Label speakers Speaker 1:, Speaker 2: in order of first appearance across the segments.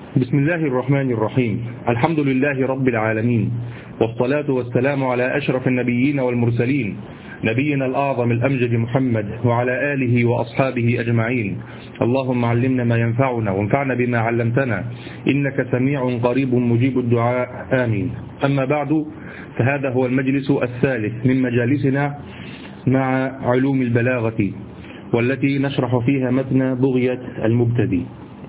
Speaker 1: بسم الله الرحمن الرحيم. الحمد لله رب العالمين، والصلاة والسلام على أشرف النبيين والمرسلين، نبينا الأعظم الأمجد محمد وعلى آله وأصحابه أجمعين. اللهم علمنا ما ينفعنا وانفعنا بما علمتنا، إنك سميع قريب مجيب الدعاء، آمين. أما بعد، فهذا هو المجلس الثالث من مجالسنا مع علوم البلاغة، والتي نشرح فيها متن بغية المبتدي.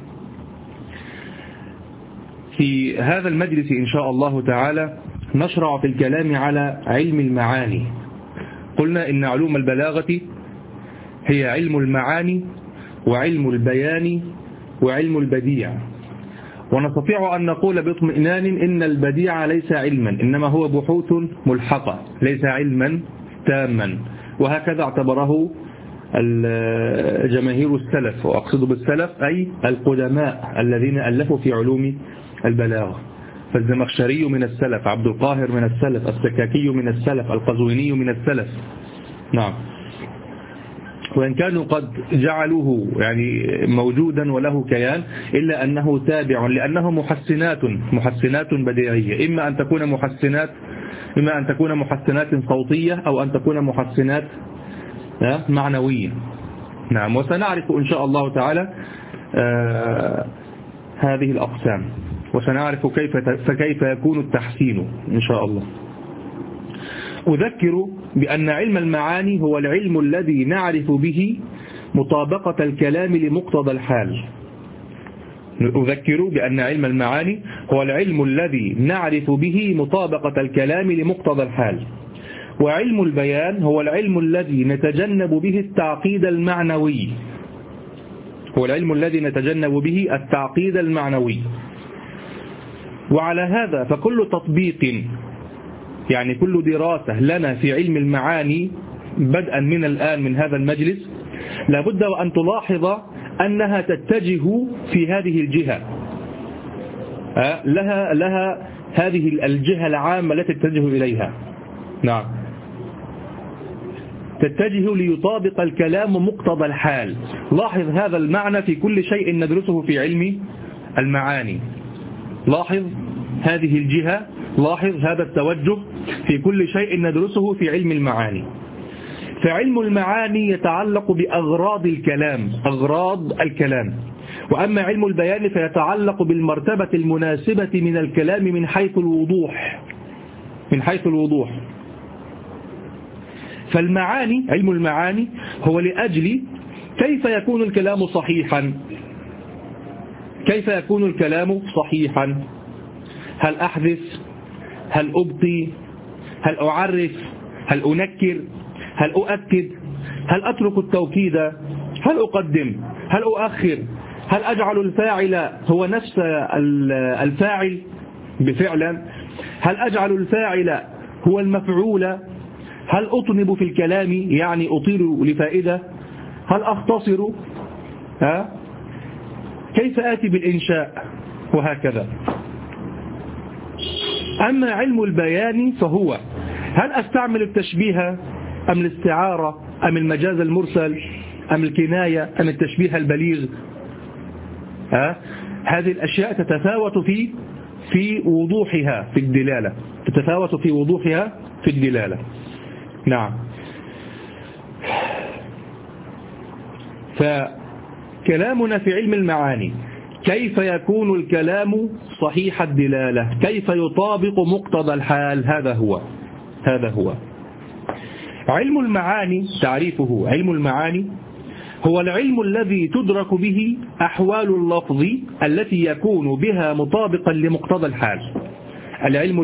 Speaker 1: في هذا المجلس إن شاء الله تعالى نشرع في الكلام على علم المعاني. قلنا إن علوم البلاغة هي علم المعاني وعلم البيان وعلم البديع، ونستطيع أن نقول باطمئنان إن البديع ليس علما، إنما هو بحوث ملحقة، ليس علما تاما، وهكذا اعتبره جماهير السلف، وأقصد بالسلف أي القدماء الذين ألفوا في علوم البلاغة. فالزمخشري من السلف، عبد القاهر من السلف، السكاكي من السلف، القزويني من السلف. نعم. وإن كانوا قد جعلوه يعني موجودا وله كيان، إلا أنه تابع، لأنه محسنات بديعية، إما أن تكون محسنات صوتية أو أن تكون محسنات معنوية. نعم. وسنعرف إن شاء الله تعالى هذه الأقسام، وسنعرف كيف يكون التحسين إن شاء الله. أذكر بأن علم المعاني هو العلم الذي نعرف به مطابقة الكلام لمقتضى الحال. أذكر بأن علم المعاني هو العلم الذي نعرف به مطابقة الكلام لمقتضى الحال، وعلم البيان هو العلم الذي نتجنب به التعقيد المعنوي. وعلى هذا فكل تطبيق، يعني كل دراسة لنا في علم المعاني بدءا من الآن من هذا المجلس، لابد وأن تلاحظ أنها تتجه في هذه الجهة، لها هذه الجهة العامة التي تتجه إليها. نعم. تتجه ليطابق الكلام مقتضى الحال. لاحظ هذا المعنى في كل شيء ندرسه في علم المعاني. لاحظ هذه الجهة، لاحظ هذا التوجه في كل شيء ندرسه في علم المعاني. فعلم المعاني يتعلق بأغراض الكلام، وأما علم البيان فيتعلق بالمرتبة المناسبة من الكلام من حيث الوضوح. فالمعاني، علم المعاني هو لأجل كيف يكون الكلام صحيحا، هل أحذف، هل أبقي، هل أعرف، هل أنكر، هل أؤكد، هل أترك التوكيد، هل أقدم، هل أؤخر، هل أجعل الفاعل هو نفس الفاعل بفعلا، هل أجعل الفاعل هو المفعول، هل أطنب في الكلام يعني أطير لفائدة، هل أختصر، كيف آتي بالإنشاء، وهكذا. أما علم البيان فهو هل أستعمل التشبيه أم الاستعارة أم المجاز المرسل أم الكناية أم التشبيه البليغ. هذه الأشياء تتفاوت في وضوحها في الدلالة. نعم. فكلامنا في علم المعاني كيف يكون الكلام صحيح الدلالة، كيف يطابق مقتضى الحال. هذا هو علم المعاني. تعريفه: علم المعاني هو العلم الذي تدرك به أحوال اللفظ التي يكون بها مطابقا لمقتضى الحال. العلم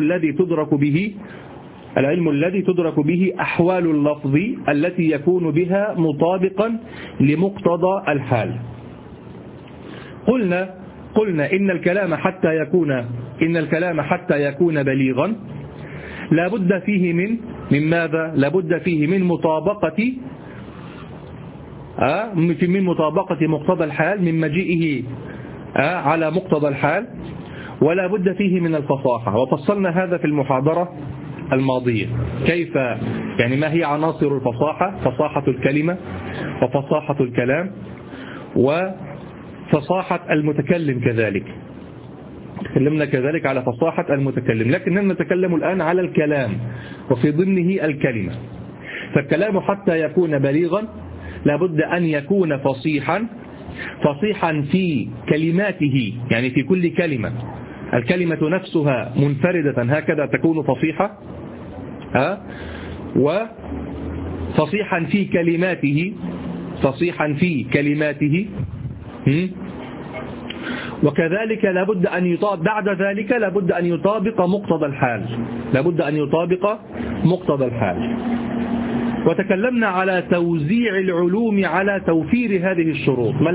Speaker 1: الذي تدرك به أحوال اللفظ التي يكون بها مطابقا لمقتضى الحال. قلنا إن الكلام حتى يكون بليغا لابد فيه من ماذا؟ لابد فيه من مطابقة مقتضى الحال، من مجيئه على مقتضى الحال، ولا بد فيه من الفصاحة. وفصلنا هذا في المحاضرة الماضية، كيف يعني ما هي عناصر الفصاحة: فصاحة الكلمة، وفصاحة الكلام، وفصاحة المتكلم كذلك. تكلمنا كذلك على فصاحة المتكلم، لكننا نتكلم الآن على الكلام وفي ضمنه الكلمة. فالكلام حتى يكون بليغا لابد أن يكون فصيحا في كلماته، يعني في كل كلمة. الكلمة نفسها منفردة هكذا تكون فصيحة، وفصيحا في كلماته، وكذلك لابد أن يطابق بعد ذلك لابد أن يطابق مقتضى الحال. وتكلمنا على توزيع العلوم على توفير هذه الشروط. ما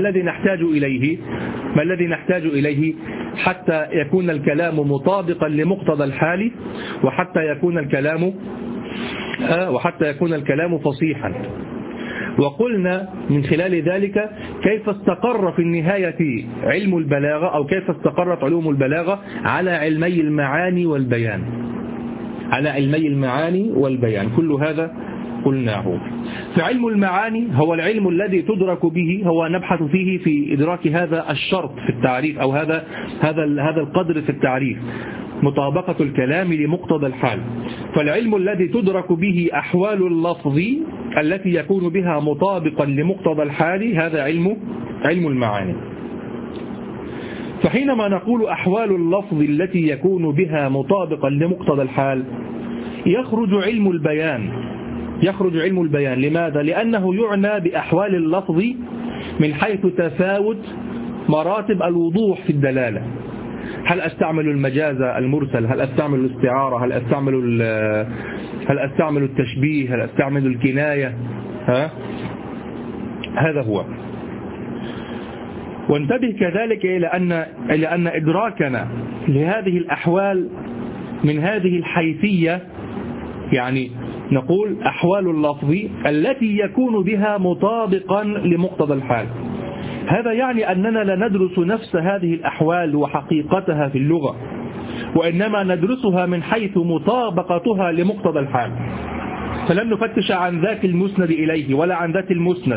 Speaker 1: الذي نحتاج إليه حتى يكون الكلام مطابقا لمقتضى الحال، وحتى يكون الكلام فصيحا. وقلنا من خلال ذلك كيف استقر في النهاية علم البلاغة، أو كيف استقرت علوم البلاغة على علمي المعاني والبيان. كل هذا قلناه. فعلم المعاني هو العلم الذي تدرك به، هو نبحث فيه في إدراك هذا الشرط في التعريف، أو هذا القدر في التعريف، مطابقة الكلام لمقتضى الحال. فالعلم الذي تدرك به أحوال اللفظ التي يكون بها مطابقا لمقتضى الحال، هذا علم المعاني. فحينما نقول أحوال اللفظ التي يكون بها مطابقا لمقتضى الحال، يخرج علم البيان. لماذا؟ لأنه يعنى بأحوال اللفظ من حيث تفاوت مراتب الوضوح في الدلالة. هل أستعمل المجاز المرسل؟ هل أستعمل الاستعارة؟ هل أستعمل التشبيه؟ هل أستعمل الكناية؟ هذا هو. وانتبه كذلك إلى أن إدراكنا لهذه الأحوال من هذه الحيثية، يعني نقول أحوال اللفظ التي يكون بها مطابقا لمقتضى الحال، هذا يعني أننا لا ندرس نفس هذه الأحوال وحقيقتها في اللغة، وإنما ندرسها من حيث مطابقتها لمقتضى الحال. فلن نفتش عن ذات المسند إليه ولا عن ذات المسند.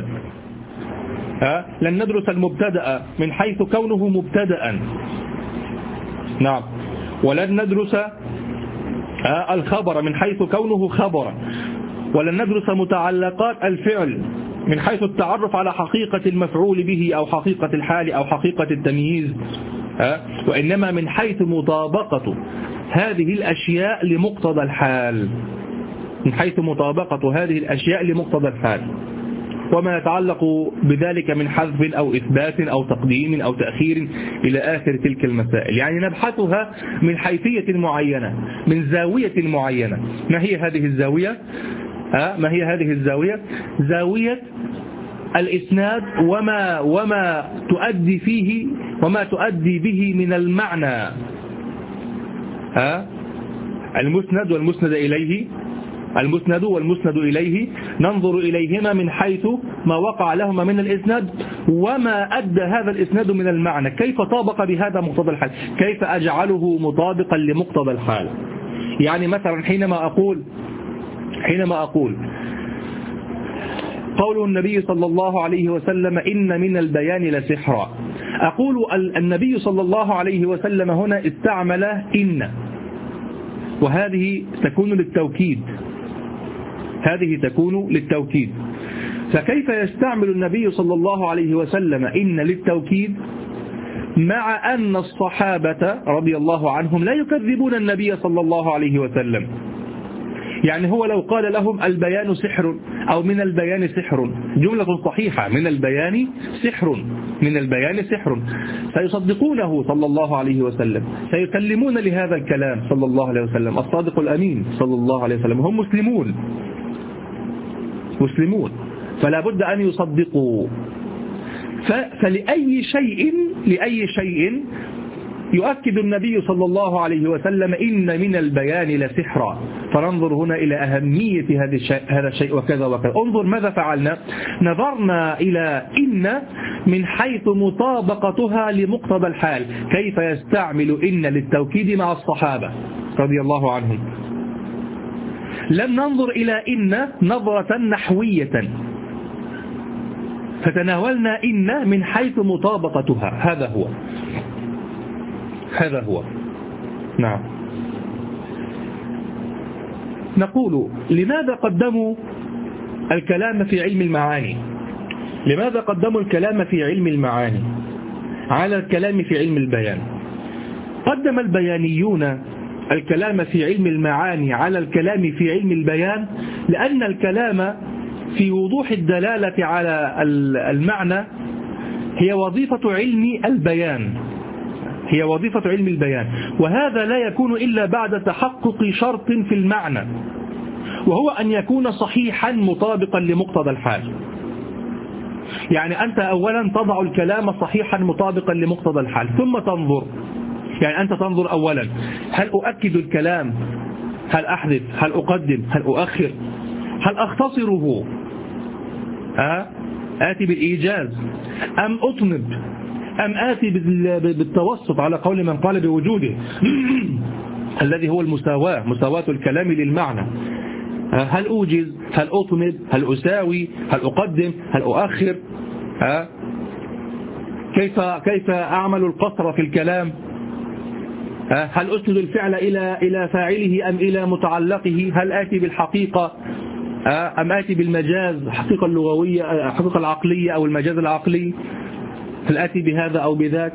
Speaker 1: لن ندرس المبتدأ من حيث كونه مبتدأ، نعم، ولن ندرس الخبر من حيث كونه خبرا، ولن ندرس متعلقات الفعل من حيث التعرف على حقيقة المفعول به أو حقيقة الحال أو حقيقة التمييز، وإنما من حيث مطابقة هذه الأشياء لمقتضى الحال، وما يتعلق بذلك من حذف أو إثبات أو تقديم أو تأخير إلى آخر تلك المسائل. يعني نبحثها من حيثية معينة، من زاوية معينة. ما هي هذه الزاوية؟ زاوية الإسناد وما تؤدي به من المعنى. المسند والمسند إليه ننظر إليهما من حيث ما وقع لهما من الإسناد وما أدى هذا الإسناد من المعنى، كيف طابق بهذا مقتضى الحال، كيف أجعله مطابقا لمقتضى الحال. يعني مثلا حينما أقول قول النبي صلى الله عليه وسلم إن من البيان لسحرا، أقول النبي صلى الله عليه وسلم هنا استعمل إن، وهذه تكون للتوكيد. فكيف يستعمل النبي صلى الله عليه وسلم إن للتوكيد مع أن الصحابة رضي الله عنهم لا يكذبون النبي صلى الله عليه وسلم؟ يعني هو لو قال لهم البيان سحر أو من البيان سحر، جملة صحيحة، من البيان سحر، سيصدقونه صلى الله عليه وسلم، سيسلمون لهذا الكلام صلى الله عليه وسلم، الصادق الأمين صلى الله عليه وسلم، هم مسلمون، فلا بد أن يصدقوا. فلأي شيء يؤكد النبي صلى الله عليه وسلم إن من البيان لسحرا. فننظر هنا إلى أهمية هذا الشيء وكذا وكذا. انظر ماذا فعلنا، نظرنا إلى إن من حيث مطابقتها لمقتضى الحال، كيف يستعمل إن للتوكيد مع الصحابة رضي الله عنهم. لم ننظر إلى إن نظرة نحوية، فتناولنا إن من حيث مطابقتها. هذا هو. هذا هو. نعم. نقول لماذا قدموا الكلام في علم المعاني؟ لماذا قدموا الكلام في علم المعاني على الكلام في علم البيان؟ قدم البيانيون الكلام في علم المعاني على الكلام في علم البيان لأن الكلام في وضوح الدلالة على المعنى هي وظيفة علم البيان، هي وظيفة علم البيان، وهذا لا يكون إلا بعد تحقق شرط في المعنى، وهو أن يكون صحيحا مطابقا لمقتضى الحال. يعني أنت أولا تضع الكلام صحيحا مطابقا لمقتضى الحال ثم تنظر، يعني أنت تنظر أولا هل أؤكد الكلام، هل أحذف، هل أقدم، هل أؤخر، هل أختصره، آتي بالإيجاز أم أطنب، أم آتي بالتوسط على قول من قال بوجوده الذي هو المساواة، مساواة الكلام للمعنى. هل أوجز، هل أطنب، هل أساوي، هل أقدم، هل أؤخر، كيف أعمل القصر في الكلام، هل أسند الفعل إلى فاعله أم إلى متعلقه، هل آتي بالحقيقة أم آتي بالمجاز، الحقيقة اللغوية، الحقيقة العقلية أو المجاز العقلي، هل آتي بهذا أو بذاك.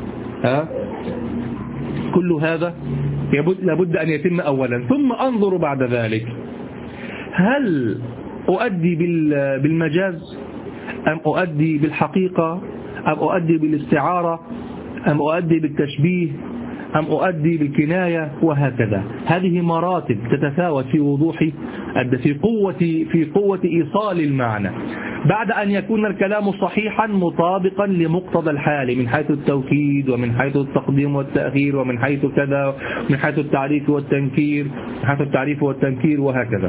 Speaker 1: كل هذا لابد أن يتم أولا، ثم أنظر بعد ذلك هل أؤدي بالمجاز أم أؤدي بالحقيقة أم أؤدي بالاستعارة أم أؤدي بالتشبيه أم أؤدي بالكناية، وهكذا. هذه مراتب تتفاوت في وضوح في قوة إيصال المعنى بعد أن يكون الكلام صحيحا مطابقا لمقتضى الحال من حيث التوكيد ومن حيث التقديم والتأخير ومن حيث كذا، من حيث التعريف والتنكير، من حيث التعريف والتنكير وهكذا.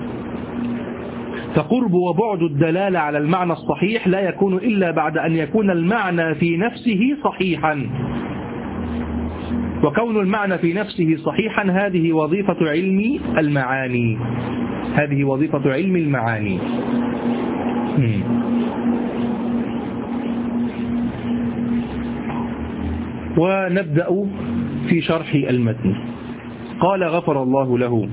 Speaker 1: فقرب وبعد الدلالة على المعنى الصحيح لا يكون إلا بعد أن يكون المعنى في نفسه صحيحا، وكون المعنى في نفسه صحيحا هذه وظيفة علم المعاني، هذه وظيفة علم المعاني. ونبدأ في شرح المتن. قال غفر الله له: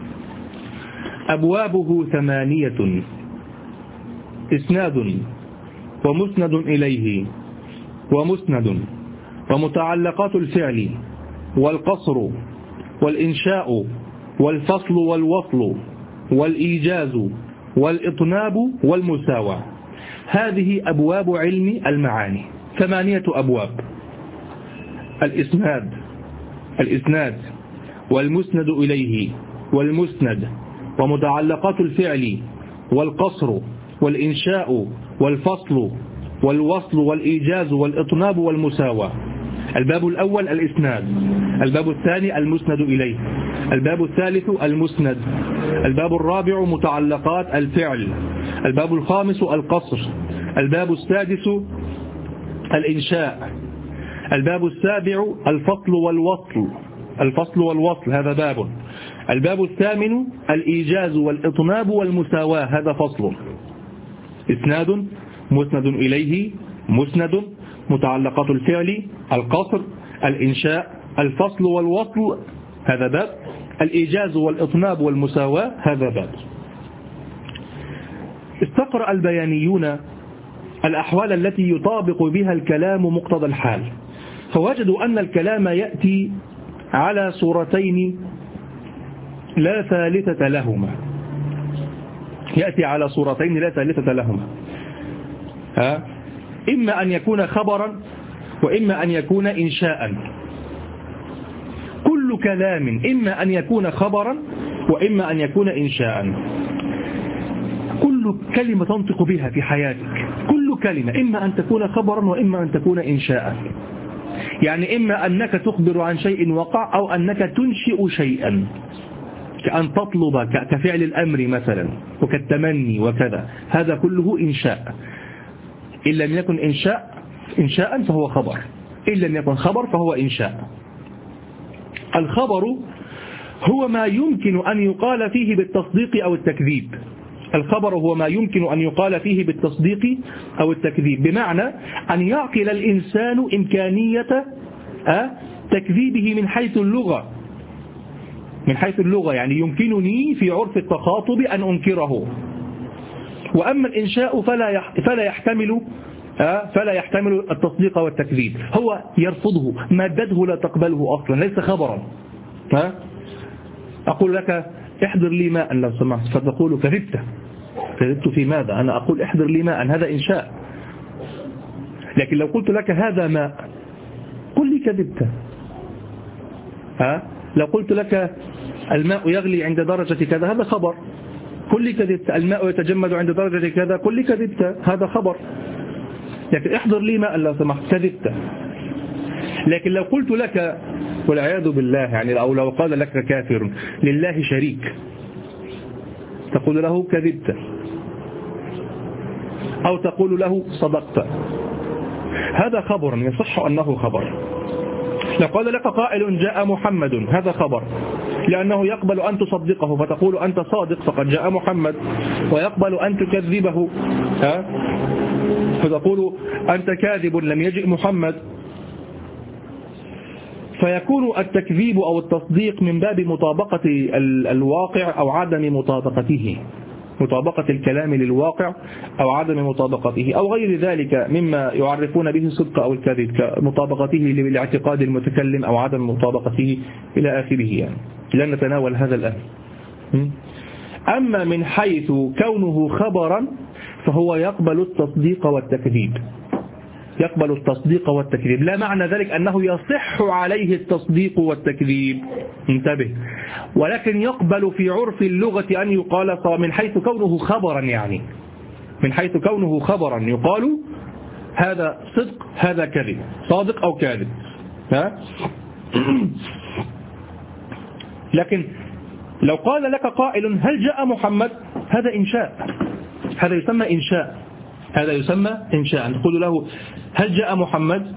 Speaker 1: أبوابه 8، إسناد ومسند إليه ومسند ومتعلقات الفعل والقصر والإنشاء والفصل والوصل والإيجاز والإطناب والمساواة. هذه أبواب علم المعاني، 8 أبواب: الإسناد والمسند إليه والمسند ومتعلقات الفعل والقصر والإنشاء والفصل والوصل والإيجاز والإطناب والمساواة. الباب الأول الإسناد، الباب الثاني المسند إليه، الباب الثالث المسند، الباب الرابع متعلقات الفعل، الباب الخامس القصر، الباب السادس الإنشاء، الباب السابع الفصل والوصل هذا باب، الباب الثامن الإيجاز والإطناب والمساواة هذا فصل. إسناد، مسند إليه، مسند، متعلقات الفعل، القصر، الإنشاء، الفصل والوصل هذا باب، الإيجاز والإطناب والمساواة هذا باب. استقرأ البيانيون الأحوال التي يطابق بها الكلام مقتضى الحال، فوجدوا أن الكلام يأتي على صورتين لا ثالثة لهما، يأتي على صورتين لا ثالثة لهما، إما أن يكون خبرا وإما أن يكون إنشاء. كل كلام إما أن يكون خبرا وإما أن يكون إنشاء. كل كلمة تنطق بها في حياتك، كل كلمة إما أن تكون خبرا وإما أن تكون إنشاء. يعني إما أنك تخبر عن شيء وقع أو أنك تنشئ شيئا، كأن تطلب كفعل الأمر مثلا وكالتمني وكذا، هذا كله إنشاء. إن لم يكن إنشاء فهو خبر، إن لم يكن خبر فهو إنشاء. الخبر هو ما يمكن أن يقال فيه بالتصديق أو التكذيب، الخبر هو ما يمكن أن يقال فيه بالتصديق أو التكذيب، بمعنى أن يعقل الإنسان إمكانية تكذيبه من حيث اللغة، من حيث اللغة يعني يمكنني في عرف التخاطب أن أنكره. وأما الإنشاء فلا يحتمل التصديق والتكذيب، هو يرفضه، مادته لا تقبله أصلا، ليس خبرا. أقول لك احضر لي ماء لو سمحت، فتقول كذبت في ماذا؟ أنا أقول احضر لي ماء، هذا إنشاء. لكن لو قلت لك هذا ماء قل لي كذبت. لو قلت لك الماء يغلي عند درجة كذا هذا خبر، قل لي كذبت. الماء يتجمد عند درجة كذا قل لي كذبت، هذا خبر. لكن احضر لي ماء لو سمحت كذبت. لكن لو قلت لك والعياذ بالله يعني أو لو قال لك كافر لله شريك تقول له كذبت، أو تقول له صدقت، هذا خبر يصح أنه خبر. لو قال لك قائل جاء محمد هذا خبر، لأنه يقبل أن تصدقه فتقول أنت صادق فقد جاء محمد، ويقبل أن تكذبه فتقول أنت كاذب لم يجئ محمد. فيكون التكذيب أو التصديق من باب مطابقة الواقع أو عدم مطابقته، مطابقة الكلام للواقع أو عدم مطابقته، أو غير ذلك مما يعرفون به الصدق أو الكذب كمطابقته لاعتقاد المتكلم أو عدم مطابقته إلى آخره. يعني لن نتناول هذا الآن. أما من حيث كونه خبرا فهو يقبل التصديق والتكذيب، يقبل التصديق والتكذيب، لا معنى ذلك أنه يصح عليه التصديق والتكذيب، انتبه، ولكن يقبل في عرف اللغة أن يقال من حيث كونه خبرا، يعني من حيث كونه خبرا يقال هذا صدق هذا كذب، صادق أو كاذب. لكن لو قال لك قائل هل جاء محمد هذا إنشاء، هذا يسمى إنشاء، هذا يسمى إنشاء. تقول له هل جاء محمد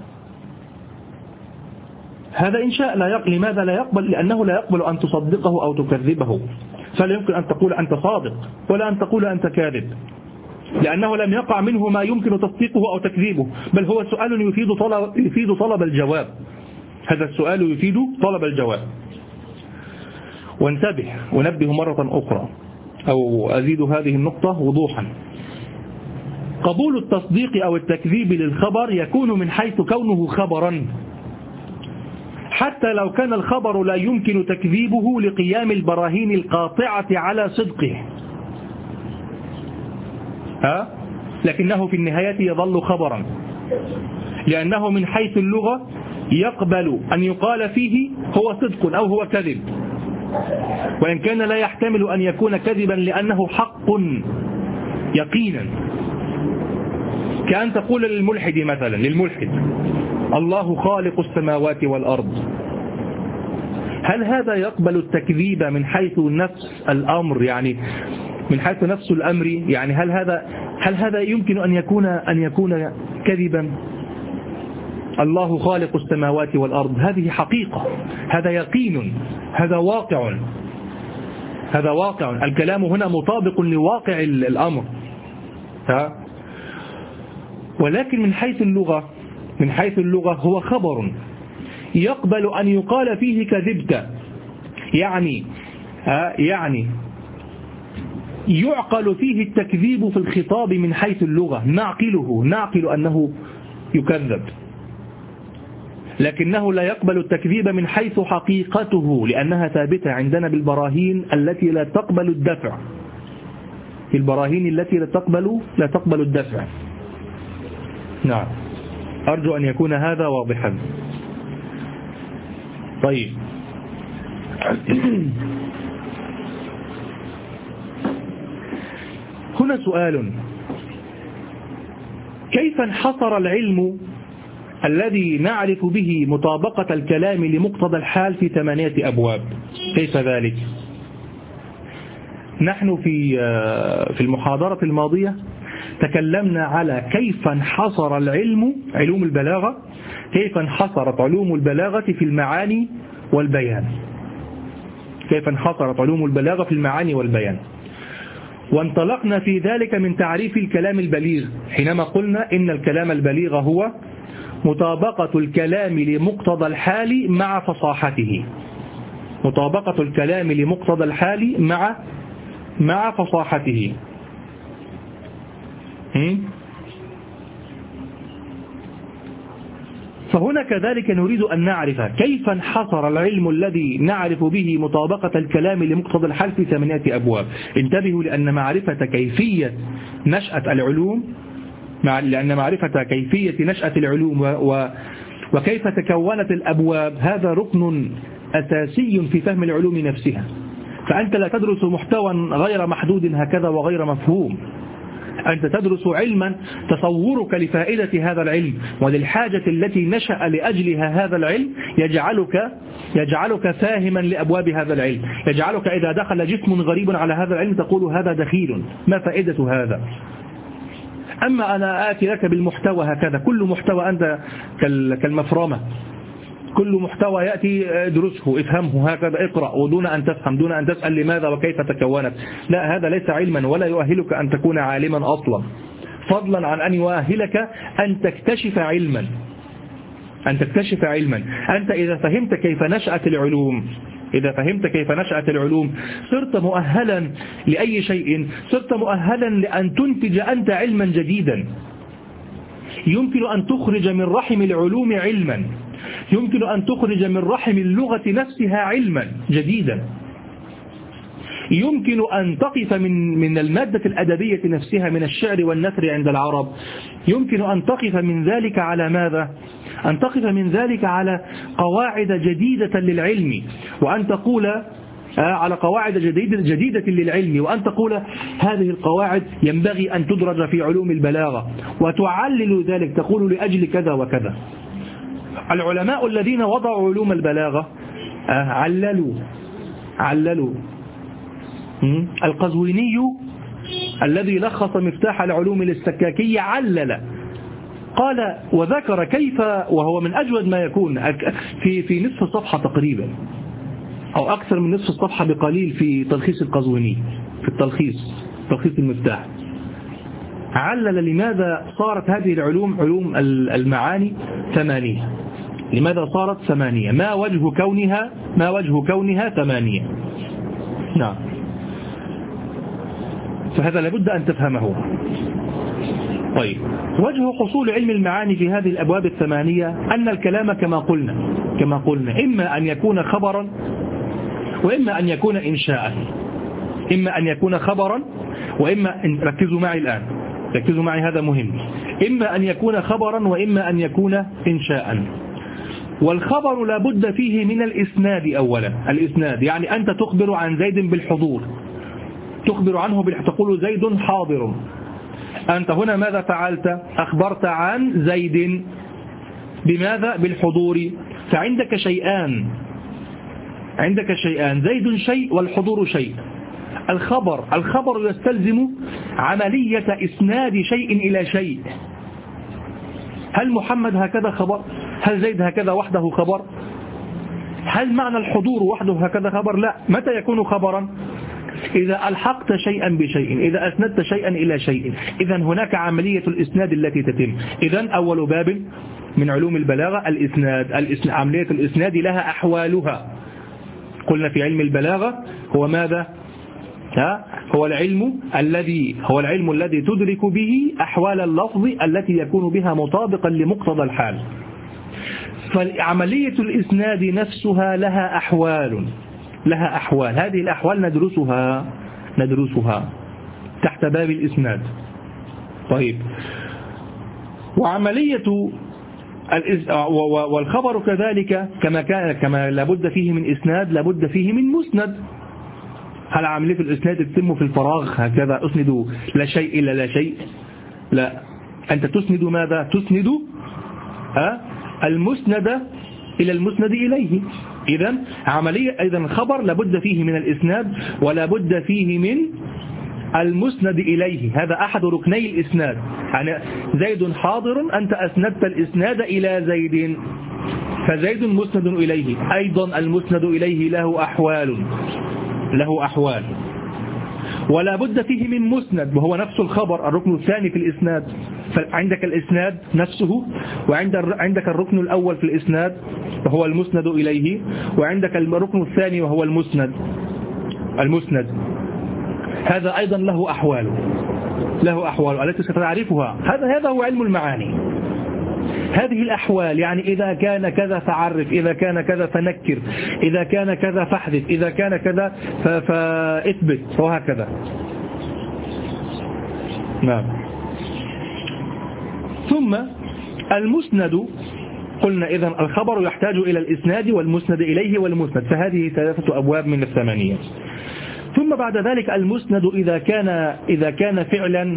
Speaker 1: هذا إنشاء. لماذا لا يقبل؟ لأنه لا يقبل أن تصدقه أو تكذبه، فلا يمكن أن تقول أنت صادق ولا أن تقول أنت كاذب، لأنه لم يقع منه ما يمكن تصديقه أو تكذيبه، بل هو سؤال يفيد طلب الجواب. هذا السؤال يفيد طلب الجواب. وانتبه ونبه مرة أخرى أو أزيد هذه النقطة وضوحا. قبول التصديق أو التكذيب للخبر يكون من حيث كونه خبرا، حتى لو كان الخبر لا يمكن تكذيبه لقيام البراهين القاطعة على صدقه، لكنه في النهاية يظل خبرا، لأنه من حيث اللغة يقبل أن يقال فيه هو صدق أو هو كذب، وإن كان لا يحتمل أن يكون كذبا لأنه حق يقينا. كأن تقول للملحد مثلا، للملحد الله خالق السماوات والأرض، هل هذا يقبل التكذيب من حيث نفس الأمر، يعني من حيث نفس الأمر، يعني هل هذا يمكن أن يكون كذبا؟ الله خالق السماوات والأرض هذه حقيقة، هذا يقين، هذا واقع، هذا واقع. الكلام هنا مطابق لواقع الأمر. ولكن من حيث اللغة هو خبر يقبل أن يقال فيه كذبت، يعني يعقل فيه التكذيب في الخطاب من حيث اللغة، نعقل أنه يكذب، لكنه لا يقبل التكذيب من حيث حقيقته، لأنها ثابتة عندنا بالبراهين التي لا تقبل الدفع، البراهين التي لا تقبل الدفع. نعم، أرجو أن يكون هذا واضحا. طيب، هنا سؤال: كيف انحصر العلم الذي نعرف به مطابقة الكلام لمقتضى الحال في 8 أبواب؟ كيف ذلك؟ نحن في المحاضرة الماضية تكلمنا على كيف انحصر علوم البلاغة، كيف انحصرت علوم البلاغة في المعاني والبيان، كيف انحصرت علوم البلاغة في المعاني والبيان. وانطلقنا في ذلك من تعريف الكلام البليغ، حينما قلنا إن الكلام البليغ مطابقة الكلام لمقتضى الحال مع فصاحته. مطابقة الكلام لمقتضى الحال مع فصاحته. فهنا كذلك نريد أن نعرف كيف انحصر العلم الذي نعرف به مطابقة الكلام لمقتضى الحال في 8 أبواب. انتبهوا لأن معرفة كيفية نشأة العلوم وكيف تكونت الأبواب هذا ركن أساسي في فهم العلوم نفسها. فأنت لا تدرس محتوى غير محدود هكذا وغير مفهوم، أنت تدرس علما تصورك لفائدة هذا العلم وللحاجة التي نشأ لأجلها هذا العلم يجعلك فاهما لأبواب هذا العلم، يجعلك إذا دخل جسم غريب على هذا العلم تقول هذا دخيل، ما فائدة هذا؟ أما أنا آتي لك بالمحتوى هكذا، كل محتوى أنت كالمفرمة، كل محتوى يأتي ادرسه افهمه هكذا اقرأ ودون أن تفهم، دون أن تسأل لماذا وكيف تكونت. لا، هذا ليس علما ولا يؤهلك أن تكون عالما أصلا، فضلا عن أن يؤهلك أن تكتشف علما. أنت إذا فهمت كيف نشأت العلوم صرت مؤهلا لأي شيء، صرت مؤهلا لأن تنتج أنت علما جديدا. يمكن أن تخرج من رحم العلوم علما، يمكن أن تخرج من رحم اللغة نفسها علما جديدا، يمكن أن تقف من المادة الأدبية نفسها من الشعر والنثر عند العرب، يمكن أن تقف من ذلك على ماذا؟ أن تقف من ذلك على قواعد جديدة للعلم، وأن تقول على قواعد جديدة للعلم، وأن تقول هذه القواعد ينبغي أن تدرج في علوم البلاغة، وتعلل ذلك تقول لأجل كذا وكذا. العلماء الذين وضعوا علوم البلاغة عللوا. القزويني الذي لخص مفتاح العلوم للسكاكي علل، قال وذكر كيف، وهو من أجود ما يكون في نصف الصفحة تقريبا أو أكثر من نصف الصفحة بقليل في تلخيص القزويني، في تلخيص المفتاح، علل لماذا صارت هذه العلوم علوم المعاني 8. لماذا صارت 8؟ ما وجه كونها 8؟ نعم، فهذا لابد أن تفهمه. طيب، وجه حصول علم المعاني في هذه الأبواب 8 أن الكلام كما قلنا إما أن يكون خبرا وإما أن يكون إنشاء، ركزوا معي الآن، ركزوا معي هذا مهم، إما أن يكون خبرا وإما أن يكون إنشاء. والخبر لابد فيه من الإسناد أولا. الإسناد يعني أنت تخبر عن زيد بالحضور، تخبر عنه تقول زيد حاضر. أنت هنا ماذا فعلت؟ أخبرت عن زيد بماذا؟ بالحضور. فعندك شيئان، زيد شيء والحضور شيء. الخبر يستلزم عملية إسناد شيء إلى شيء. هل محمد هكذا خبر؟ هل زيد هكذا وحده خبر؟ هل معنى الحضور وحده هكذا خبر؟ لا. متى يكون خبرا؟ إذا ألحقت شيئا بشيء، إذا أسندت شيئا إلى شيء. إذا هناك عملية الإسناد التي تتم. إذا أول باب من علوم البلاغة الإسناد. عملية الإسناد لها أحوالها. قلنا في علم البلاغة هو ماذا؟ هو العلم الذي تدرك به أحوال اللفظ التي يكون بها مطابقا لمقتضى الحال. فعملية الإسناد نفسها لها أحوال. هذه الأحوال ندرسها تحت باب الإسناد. طيب، وعملية والخبر كذلك كما لابد فيه من إسناد لابد فيه من مسند. هل عملية الإسناد تتم في الفراغ هكذا أسند لا شيء إلا لا شيء؟ لا، أنت تسند ماذا؟ تسند المسند إلى المسند إليه. إذا الخبر لابد فيه من الإسناد ولا بد فيه من المسند إليه. هذا أحد ركني الإسناد. يعني زيد حاضر، أنت أسندت الإسناد إلى زيد، فزيد مسند إليه. أيضا المسند إليه له أحوال. ولا بد فيه من مسند وهو نفس الخبر الركن الثاني في الإسناد. فعندك الإسناد نفسه، وعندك الركن الأول في الإسناد وهو المسند إليه، وعندك الركن الثاني وهو المسند. هذا أيضا له أحوال التي ستعرفها. هذا هو علم المعاني. هذه الأحوال يعني إذا كان كذا فعرف، إذا كان كذا فنكر، إذا كان كذا فاحذف، إذا كان كذا فاثبت، وهكذا. نعم. ثم المسند قلنا إذن الخبر يحتاج إلى الإسناد والمسند إليه والمسند، فهذه 3 أبواب من 8. ثم بعد ذلك المسند إذا كان فعلا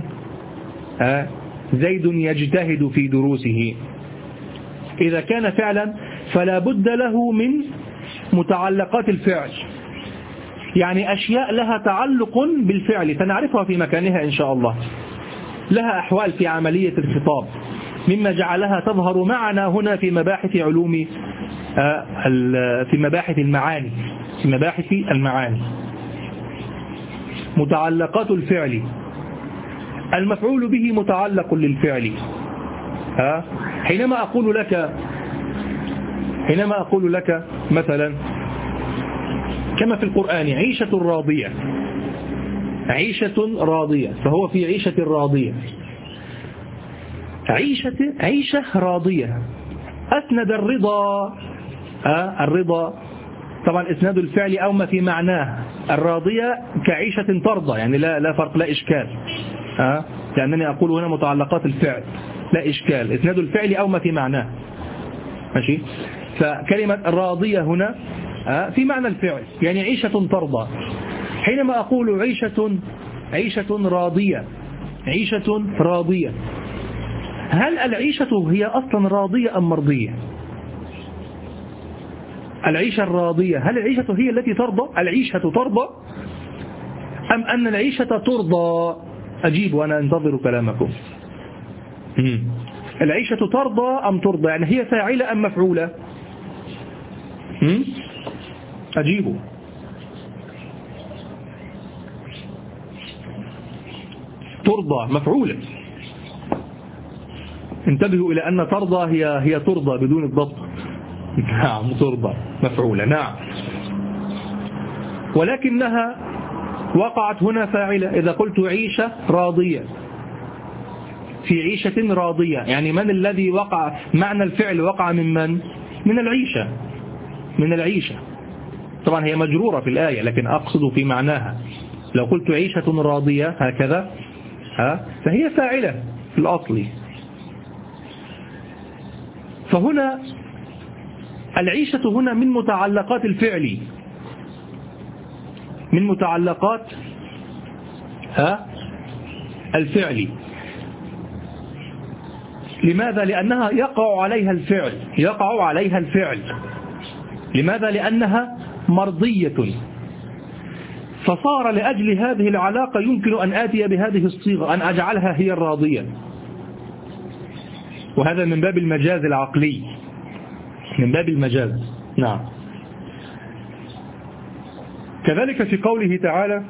Speaker 1: زيد يجتهد في دروسه، إذا كان فعلا فلا بد له من متعلقات الفعل، يعني أشياء لها تعلق بالفعل سنعرفها في مكانها إن شاء الله، لها أحوال في عملية الخطاب، مما جعلها تظهر معنا هنا في مباحث علوم في مباحث المعاني. متعلقات الفعل، المفعول به متعلق للفعل. حينما أقول لك مثلا كما في القرآن عيشة راضية، فهو في عيشة راضية، عيشة راضية. أسند الرضا طبعا إسناد الفعل أو ما في معناه. الراضية كعيشة ترضى، يعني لا فرق، لا إشكال، لأنني أقول هنا متعلقات الفعل لا إشكال، إسناد الفعل أو ما في معناه. ماشي. فكلمة الراضية هنا في معنى الفعل، يعني عيشة ترضى. حينما أقول عيشة راضية، هل العيشة هي أصلا راضية أم مرضية؟ العيشة الراضية، هل العيشة هي التي ترضى؟ العيشة ترضى أم أن العيشة ترضى؟ أجيب وأنا أنتظر كلامكم. العيشة ترضى أم ترضى؟ يعني هي فاعلة أم مفعولة؟ أجيبوا. ترضى مفعولة. انتبهوا إلى أن ترضى هي ترضى بدون الضبط. نعم ترضى مفعولة، نعم، ولكنها وقعت هنا فاعلة. إذا قلت عيشة راضية، في عيشة راضية، يعني من الذي وقع؟ معنى الفعل وقع من العيشة. طبعا هي مجرورة في الآية، لكن أقصد في معناها. لو قلت عيشة راضية هكذا فهي فاعلة في الأصل. فهنا العيشة هنا من متعلقات الفعل، من متعلقات الفعل. لماذا؟ لأنها يقع عليها الفعل. لماذا؟ لأنها مرضية. فصار لأجل هذه العلاقة يمكن أن آتي بهذه الصيغة، أن أجعلها هي الراضية، وهذا من باب المجاز العقلي، من باب المجاز. نعم. كذلك في قوله تعالى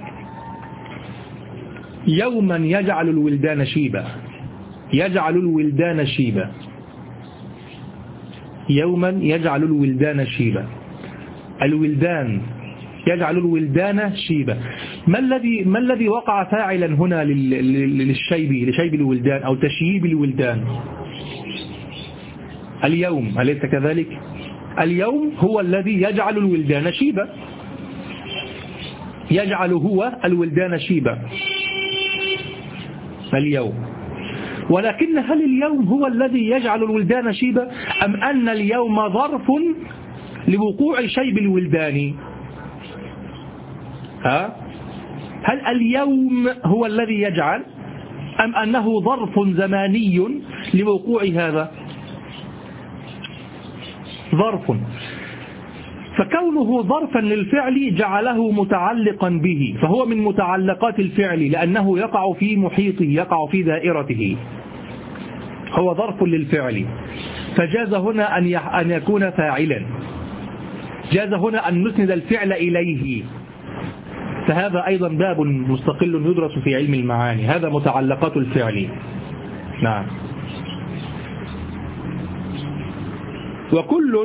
Speaker 1: يوما يجعل الولدان شيبا، يوما يجعل الولدان شيبا، الولدان يجعل الولدان شيبا. ما الذي وقع فاعلا هنا لشيب الولدان أو تشييب الولدان؟ اليوم، أليس كذلك؟ اليوم هو الذي يجعل الولدان شيبا، يجعل هو الولدان شيبا اليوم. ولكن هل اليوم هو الذي يجعل الولدان شيبا أم أن اليوم ظرف لوقوع شيب الولدان؟ هل اليوم هو الذي يجعل أم أنه ظرف زماني لوقوع هذا؟ ظرف. فكونه ظرفا للفعل جعله متعلقا به، فهو من متعلقات الفعل لأنه يقع في محيطه، يقع في دائرته، هو ظرف للفعل. فجاز هنا أن يكون فاعلا، جاز هنا أن نسند الفعل إليه، فهذا أيضا باب مستقل يدرس في علم المعاني. هذا متعلقات الفعل. نعم. وكل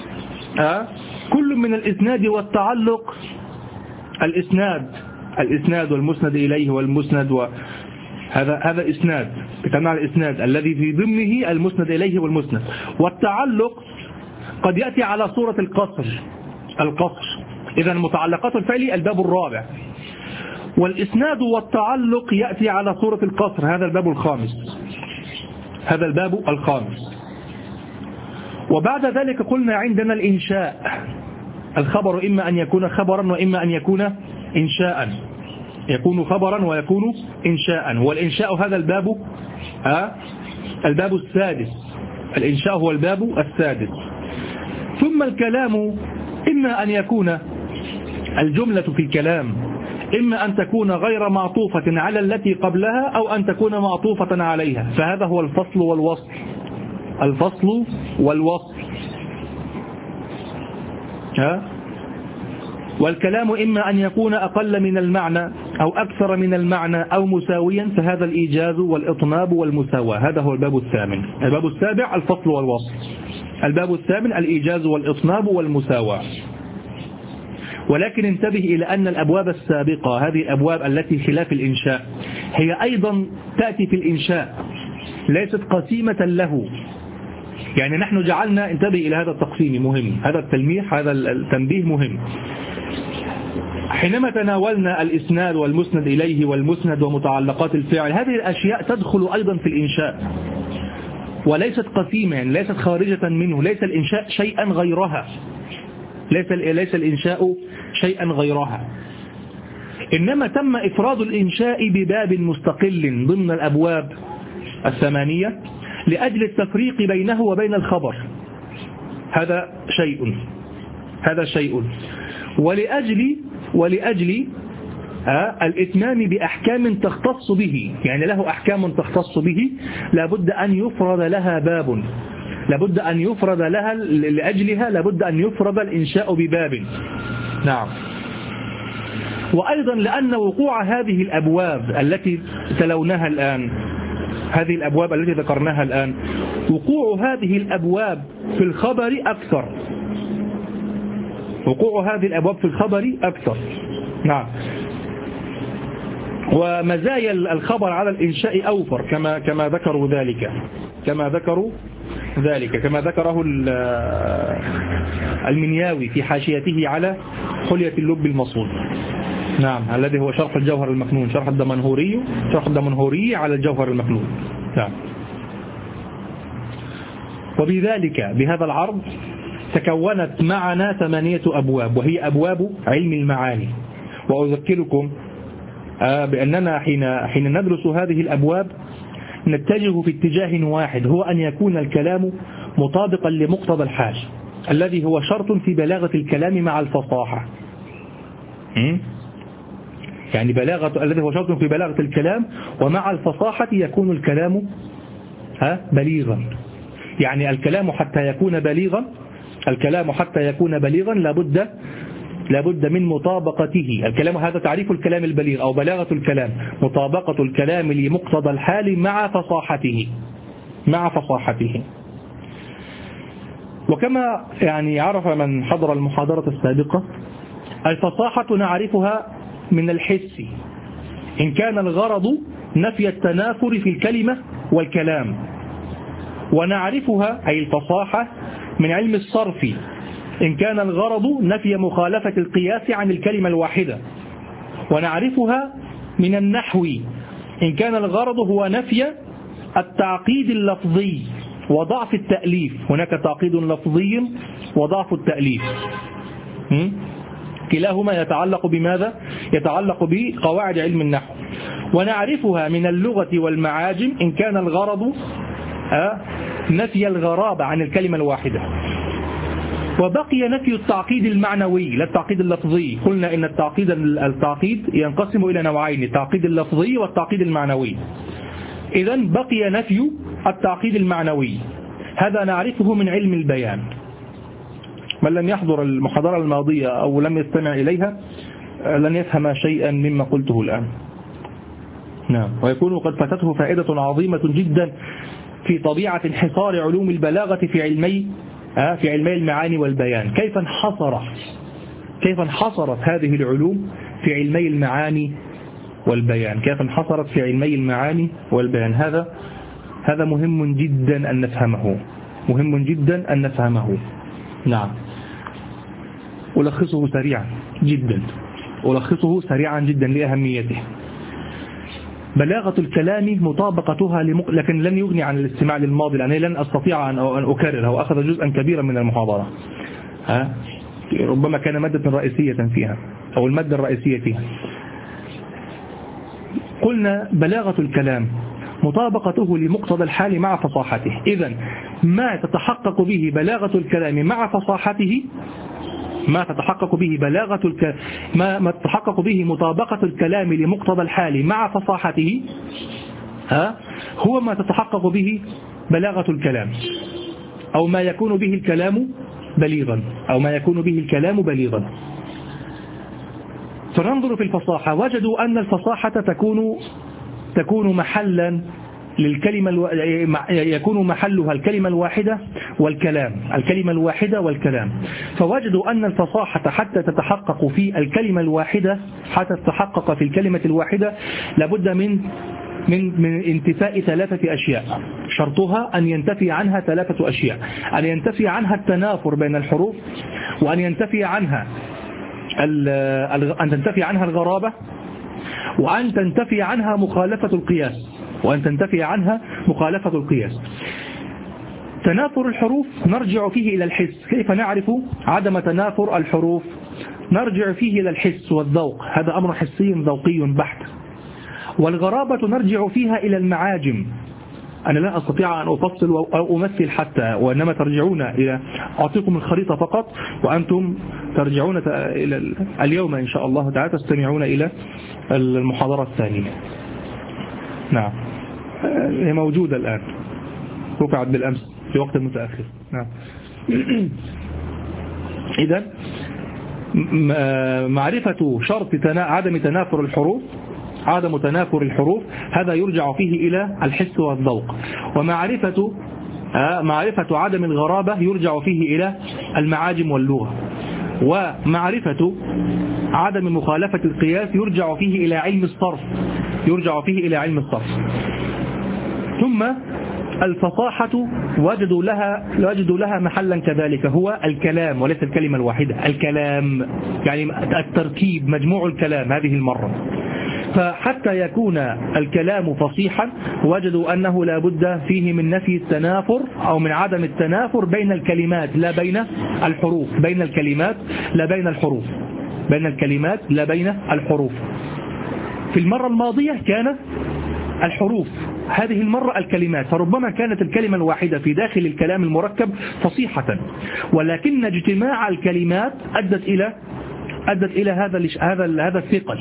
Speaker 1: كل من الإسناد والتعلق، الإسناد والمسند إليه والمسند، هذا إسناد، بتمنع الإسناد الذي في ضمنه المسند إليه والمسند. والتعلق قد يأتي على صورة القصر. إذا متعلقات الفعل الباب الرابع. والإسناد والتعلق يأتي على صورة القصر، هذا الباب الخامس. وبعد ذلك قلنا عندنا الإنشاء. الخبر إما أن يكون خبرا وإما أن يكون إنشاء، يكون خبرا ويكون إنشاء. والإنشاء هذا الباب السادس. الإنشاء هو الباب السادس. ثم الكلام إما أن يكون الجملة في الكلام إما أن تكون غير معطوفة على التي قبلها أو أن تكون معطوفة عليها، فهذا هو الفصل والوصل. والكلام إما أن يكون أقل من المعنى أو أكثر من المعنى أو مساويا، فهذا الإيجاز والإطناب والمساواة. هذا هو الباب الثامن. الباب السابع الفصل والوصل. الباب الثامن الإيجاز والإطناب والمساواة. ولكن انتبه إلى أن الأبواب السابقة، هذه الأبواب التي خلاف الإنشاء، هي أيضا تأتي في الإنشاء، ليست قسيمة له. يعني نحن جعلنا، انتبه إلى هذا التقسيم مهم، هذا التلميح، هذا التنبيه مهم. حينما تناولنا الإسناد والمسند إليه والمسند ومتعلقات الفعل، هذه الأشياء تدخل أيضا في الإنشاء وليست قسيمة، يعني ليست خارجة منه. ليس الإنشاء شيئا غيرها، ليس الإنشاء شيئا غيرها، إنما تم إفراد الإنشاء بباب مستقل ضمن الأبواب الثمانية لأجل التفريق بينه وبين الخبر. هذا شيء. ولأجل الإتمام بأحكام تختص به، يعني له أحكام تختص به، لابد أن يفرد لها باب، لابد أن يفرد لها لأجلها، لابد أن يفرد الإنشاء بباب. نعم. وأيضا لأن وقوع هذه الأبواب التي تلوناها الآن، هذه الأبواب التي ذكرناها الآن، وقوع هذه الأبواب في الخبر أكثر. وقوع هذه الأبواب في الخبر أكثر. نعم. ومزايا الخبر على الإنشاء أوفر كما ذكروا ذلك، كما ذكره المنياوي في حاشيته على حلية اللب المصون. نعم. الذي هو شرح الجوهر المكنون، شرح الدمنهوري على الجوهر المكنون. نعم. وبذلك بهذا العرض تكونت معنا 8 أبواب، وهي أبواب علم المعاني. وأذكركم بأننا حين ندرس هذه الأبواب نتجه في اتجاه واحد، هو أن يكون الكلام مطابقا لمقتضى الحال، الذي هو شرط في بلاغة الكلام مع الفصاحة. يعني الذي هو شرط في بلاغة الكلام، ومع الفصاحة يكون الكلام بليغا. يعني الكلام حتى يكون بليغا لابد من مطابقته. الكلام هذا تعريف الكلام البليغ أو بلاغة الكلام، مطابقة الكلام لمقتضى الحال مع فصاحته. وكما يعني عرف من حضر المحاضرة السابقة، الفصاحة نعرفها من الحس، إن كان الغرض نفي التنافر في الكلمة والكلام. ونعرفها أي الفصاحة من علم الصرف، إن كان الغرض نفي مخالفة القياس عن الكلمة الواحدة. ونعرفها من النحو، إن كان الغرض هو نفي التعقيد اللفظي وضعف التأليف. هناك تعقيد لفظي وضعف التأليف، كلاهما يتعلق بماذا؟ يتعلق بقواعد علم النحو. ونعرفها من اللغة والمعاجم، إن كان الغرض نفي الغرابة عن الكلمة الواحدة. وبقي نفي التعقيد المعنوي لا التعقيد اللفظي. قلنا إن التعقيد ينقسم إلى نوعين، التعقيد اللفظي والتعقيد المعنوي. إذن بقي نفي التعقيد المعنوي، هذا نعرفه من علم البيان. من لم يحضر المحاضرة الماضية أو لم يستمع إليها لن يفهم شيئا مما قلته الآن. نعم. ويكون قد فاتته فائدة عظيمة جدا في طبيعة انحصار علوم البلاغة في علمي المعاني والبيان. كيف انحصرت هذه العلوم في علمي المعاني والبيان، كيف انحصرت في علمي المعاني والبيان. هذا مهم جدا أن نفهمه، مهم جدا أن نفهمه. نعم. ألخصه سريعا جدا لأهميته. بلاغة الكلام مطابقتها لكن لن يغني عن الاستماع للماضي، لأنني لن أستطيع أن أكرر، هو أخذ جزءا كبيرا من المحاضرة، ربما كان مادة رئيسية فيها أو المادة الرئيسية فيها. قلنا بلاغة الكلام مطابقته لمقتضى الحال مع فصاحته. إذن ما تتحقق به بلاغة الكلام مع فصاحته، ما تتحقق به مطابقة الكلام لمقتضى الحال مع فصاحته، هو ما تتحقق به بلاغة الكلام، أو ما يكون به الكلام بليغا، فننظر في الفصاحة. وجدوا أن الفصاحة تكون محلا للكلمة، يكون محلها الكلمة الواحدة والكلام. فوجدوا أن الفصاحة حتى تتحقق في الكلمة الواحدة لابد من انتفاء 3 أشياء. شرطها أن ينتفي عنها 3 أشياء: أن ينتفي عنها التنافر بين الحروف، وأن ينتفي عنها الغرابة، وأن تنتفي عنها مخالفة القياس. تنافر الحروف نرجع فيه إلى الحس. كيف نعرف عدم تنافر الحروف؟ نرجع فيه إلى الحس والذوق، هذا أمر حسي ذوقي بحت. والغرابة نرجع فيها إلى المعاجم. أنا لا أستطيع أن أفصل أو أمثل حتى، وإنما ترجعون إلى أعطيكم الخريطة فقط، وأنتم ترجعون إلى اليوم إن شاء الله تعالى تستمعون إلى المحاضرة الثانية. نعم، هي موجودة الآن، رفعت بالأمس في وقت متأخر. نعم. إذن معرفة شرط عدم تنافر الحروف هذا يرجع فيه إلى الحس والذوق. ومعرفة عدم الغرابة يرجع فيه إلى المعاجم واللغة. ومعرفة عدم مخالفة القياس يرجع فيه إلى علم الصرف. ثم الفصاحة وجدوا لها محلا كذلك، هو الكلام وليس الكلمة الواحدة. الكلام يعني التركيب، مجموع الكلام هذه المرة. فحتى يكون الكلام فصيحا وجدوا أنه لا بد فيه من نفي التنافر أو من عدم التنافر بين الكلمات لا بين الحروف، بين الكلمات لا بين الحروف. في المرة الماضية كان الحروف، هذه المرة الكلمات. فربما كانت الكلمة الواحدة في داخل الكلام المركب فصيحة، ولكن اجتماع الكلمات أدت إلى هذا الثقل.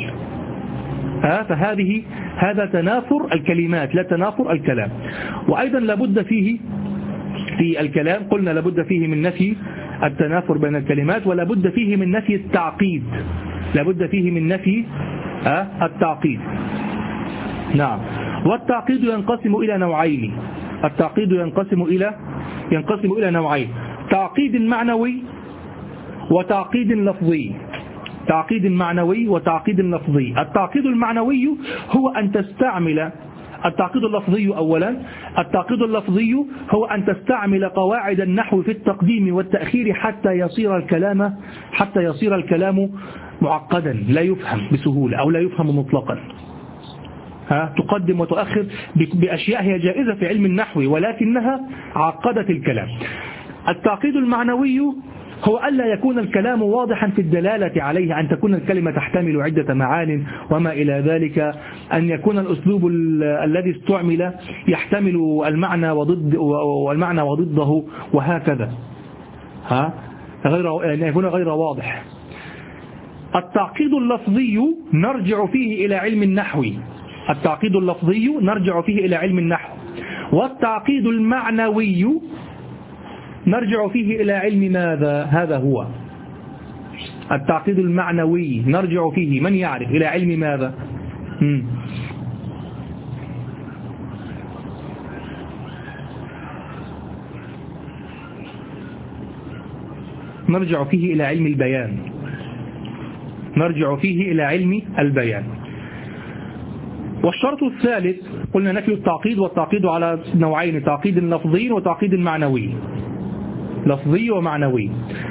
Speaker 1: هذا تنافر الكلمات لا تنافر الكلام. وأيضا لابد فيه في الكلام، قلنا لابد فيه من نفي التنافر بين الكلمات، ولابد فيه من نفي التعقيد، نعم. والتعقيد ينقسم إلى نوعين. تعقيد معنوي وتعقيد لفظي. التعقيد المعنوي هو أن تستعمل التعقيد اللفظي. أولا التعقيد اللفظي هو أن تستعمل قواعد النحو في التقديم والتأخير حتى يصير الكلام معقدا لا يفهم بسهولة أو لا يفهم مطلقا. تقدم وتؤخر بأشياء هي جائزة في علم النحو ولكنها عقدت الكلام. التعقيد المعنوي هو ألا يكون الكلام واضحا في الدلالة عليه، أن تكون الكلمة تحتمل عدة معان وما إلى ذلك، أن يكون الأسلوب الذي استعمل يحتمل المعنى وضده وهكذا، أن يكون غير واضح. التعقيد اللفظي نرجع فيه إلى علم النحو. والتعقيد المعنوي نرجع فيه إلى علم ماذا؟ هذا هو التعقيد المعنوي نرجع فيه، من يعرف إلى علم ماذا؟ نرجع فيه إلى علم البيان، نرجع فيه إلى علم البيان. والشرط الثالث قلنا نفي التعقيد، والتعقيد على نوعين، تعقيد لفظي وتعقيد معنوي، لفظي ومعنوي.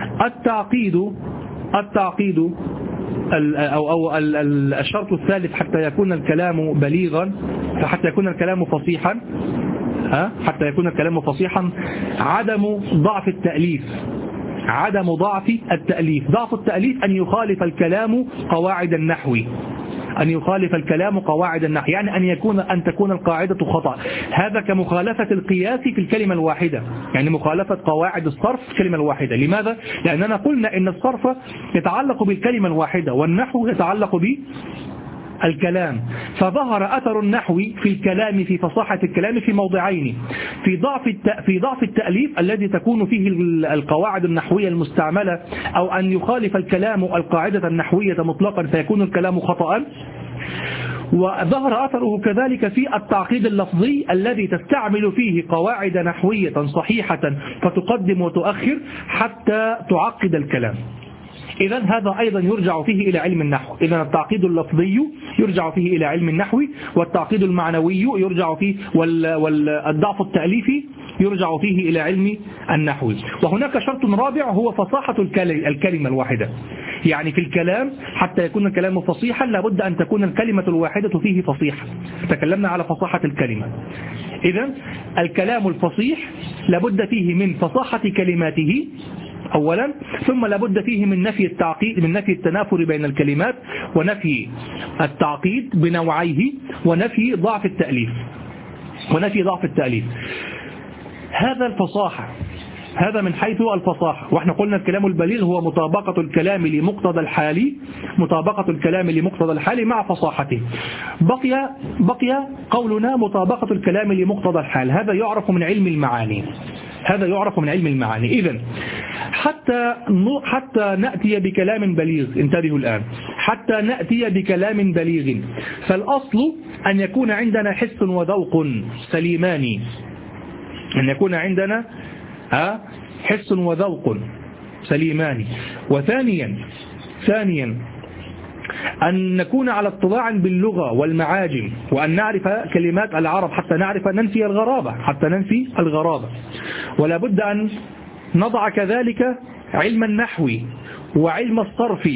Speaker 1: التعقيد أو الشرط الثالث حتى يكون الكلام بليغا، حتى يكون الكلام فصيحا، حتى يكون الكلام فصيحا عدم ضعف التأليف، عدم ضعف التأليف. ضعف التأليف أن يخالف الكلام قواعد النحو، أن يخالف الكلام قواعد النحو، يعني أن تكون القاعدة خطأ. هذا كمخالفة القياس في الكلمة الواحدة، يعني مخالفة قواعد الصرف في الكلمة الواحدة. لماذا؟ لأننا قلنا إن الصرف يتعلق بالكلمة الواحدة والنحو يتعلق بالكلام، فظهر أثر النحو في الكلام، في فصاحة الكلام في موضعين: في ضعف التأليف الذي تكون فيه القواعد النحوية المستعملة، أو أن يخالف الكلام القاعدة النحوية مطلقا فيكون الكلام خطأ. وظهر أثره كذلك في التعقيد اللفظي الذي تستعمل فيه قواعد نحوية صحيحة فتقدم وتؤخر حتى تعقد الكلام. إذن هذا أيضا يرجع فيه إلى علم النحو. إذن التعقيد اللفظي يرجع فيه إلى علم النحو، والتعقيد المعنوي يرجع فيه، والضعف التأليفي يرجع فيه إلى علم النحو. وهناك شرط رابع هو فصاحة الكلمة الواحدة، يعني في الكلام حتى يكون الكلام فصيحا لابد أن تكون الكلمة الواحدة فيه فصيحة. تكلمنا على فصاحة الكلمة. إذن الكلام الفصيح لابد فيه من فصاحة كلماته أولا، ثم لابد فيه من نفي التعقيد، من نفي التنافر بين الكلمات، ونفي التعقيد بنوعيه، ونفي ضعف التأليف، هذا الفصاحة، هذا من حيث الفصاحة. واحنا قلنا الكلام البليغ هو مطابقة الكلام لمقتضى الحال، مطابقة الكلام لمقتضى الحال مع فصاحته. بقي قولنا مطابقة الكلام لمقتضى الحال، هذا يعرف من علم المعاني، هذا يعرف من علم المعاني. إذن حتى نأتي بكلام بليغ، انتبهوا الآن، حتى نأتي بكلام بليغ فالأصل أن يكون عندنا حس وذوق سليمان، أن يكون عندنا حس وذوق سليمان. وثانيا أن نكون على اطلاع باللغة والمعاجم، وأن نعرف كلمات العرب حتى نعرف ننفي الغرابة، ولا بد أن نضع كذلك علم النحو وعلم الصرف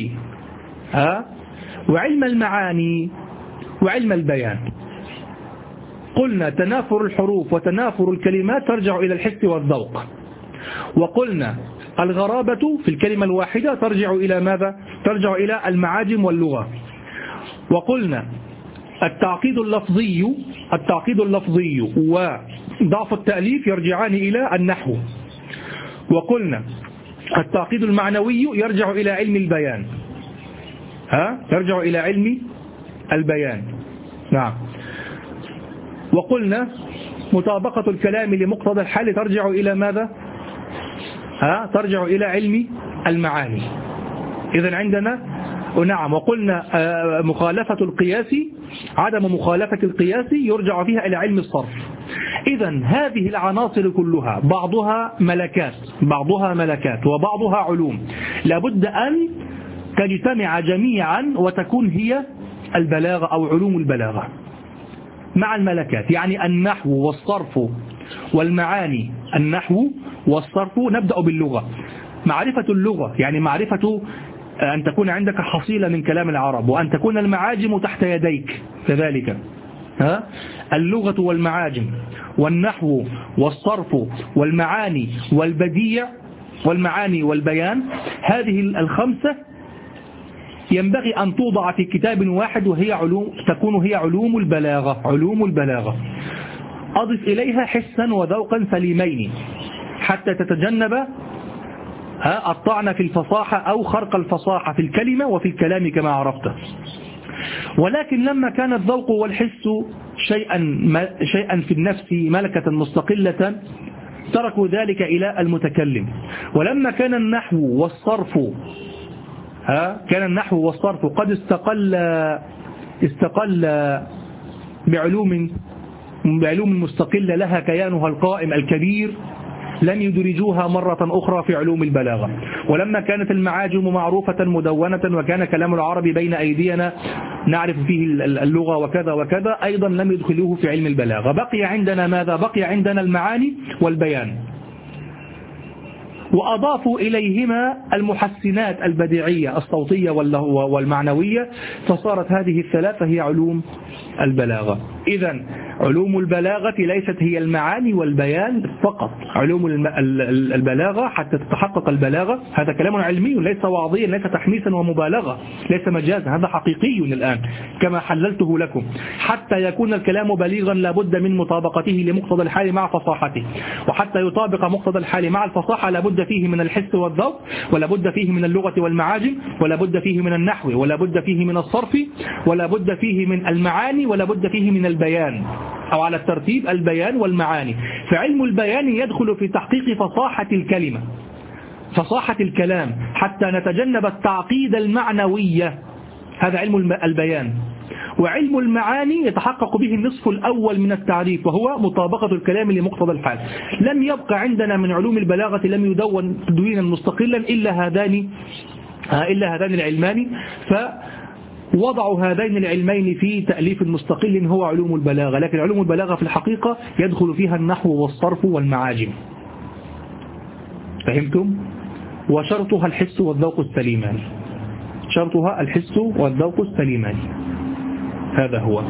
Speaker 1: وعلم المعاني وعلم البيان. قلنا تنافر الحروف وتنافر الكلمات ترجع إلى الحس والذوق، وقلنا الغرابة في الكلمة الواحدة ترجع إلى ماذا؟ ترجع إلى المعاجم واللغة. وقلنا التعقيد اللفظي وضعف التأليف يرجعان إلى النحو. وقلنا التعقيد المعنوي يرجع إلى علم البيان، يرجع إلى علم البيان. نعم. وقلنا مطابقة الكلام لمقتضى الحال ترجع إلى ماذا؟ ترجع إلى علم المعاني. إذن عندنا نعم. وقلنا مخالفة القياس، عدم مخالفة القياس يرجع فيها إلى علم الصرف. إذن هذه العناصر كلها بعضها ملكات وبعضها علوم، لابد أن تجتمع جميعا وتكون هي البلاغة أو علوم البلاغة مع الملكات، يعني النحو والصرف والمعاني. النحو والصرف نبدأ باللغة، معرفة اللغة يعني معرفة أن تكون عندك حصيلة من كلام العرب، وأن تكون المعاجم تحت يديك كذلك. اللغة والمعاجم والنحو والصرف والمعاني والبديع والمعاني والبيان، هذه الخمسة ينبغي أن توضع في كتاب واحد، وهي تكون هي علوم البلاغة. أضف إليها حسا وذوقا سليمين حتى تتجنب الطعن في الفصاحة أو خرق الفصاحة في الكلمة وفي الكلام كما عرفت. ولكن لما كان الذوق والحس شيئا في النفس ملكة مستقلة تركوا ذلك إلى المتكلم. ولما كان النحو والصرف كان النحو والصرف قد استقل بعلوم مستقلة لها كيانها القائم الكبير، لم يدرجوها مرة أخرى في علوم البلاغة. ولما كانت المعاجم معروفة مدونة وكان كلام العرب بين أيدينا نعرف فيه اللغة وكذا وكذا، أيضا لم يدخلوه في علم البلاغة. بقي عندنا ماذا؟ بقي عندنا المعاني والبيان، وأضافوا إليهما المحسنات البديعية الصوتية والمعنوية، فصارت هذه الثلاثة هي علوم البلاغة. إذن علوم البلاغة ليست هي المعاني والبيان فقط. علوم البلاغة حتى تتحقق البلاغة، هذا كلام علمي ليس وعظيا، ليس تحميسا ومبالغة، ليس مجازا، هذا حقيقي الآن كما حللته لكم. حتى يكون الكلام بليغا لابد من مطابقته لمقتضى الحال مع فصاحته، وحتى يطابق مقتضى الحال مع الفصاحة لابد فيه من الحس والذوق، ولابد فيه من اللغة والمعاجم، ولابد فيه من النحو، ولابد فيه من الصرف، ولابد فيه من المعاني، ولابد فيه من البيان، أو على الترتيب البيان والمعاني. فعلم البيان يدخل في تحقيق فصاحة الكلمة، فصاحة الكلام، حتى نتجنب التعقيد المعنوية، هذا علم البيان. وعلم المعاني يتحقق به النصف الأول من التعريف، وهو مطابقة الكلام لمقتضى الحال. لم يبقى عندنا من علوم البلاغة لم يدون تدوينا مستقلا إلا هذان العلمان، وضعوا هذين العلمين في تأليف مستقل هو علوم البلاغة. لكن علوم البلاغة في الحقيقة يدخل فيها النحو والصرف والمعاجم. فهمتم؟ وشرطها الحس والذوق السليمان، شرطها الحس والذوق السليمان، هذا هو.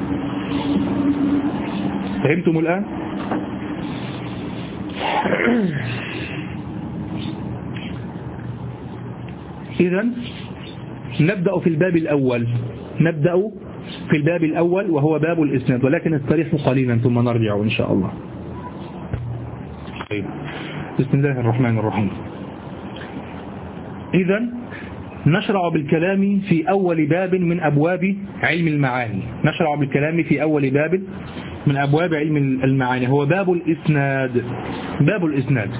Speaker 1: فهمتم الآن؟ إذن نبدأ في الباب الأول، وهو باب الإسناد، ولكن نستريح قليلا ثم نرجع إن شاء الله. طيب. بسم الله الرحمن الرحيم. إذن نشرع بالكلام في أول باب من أبواب علم المعاني، نشرع بالكلام في أول باب من أبواب علم المعاني، هو باب الإسناد. باب الإسناد.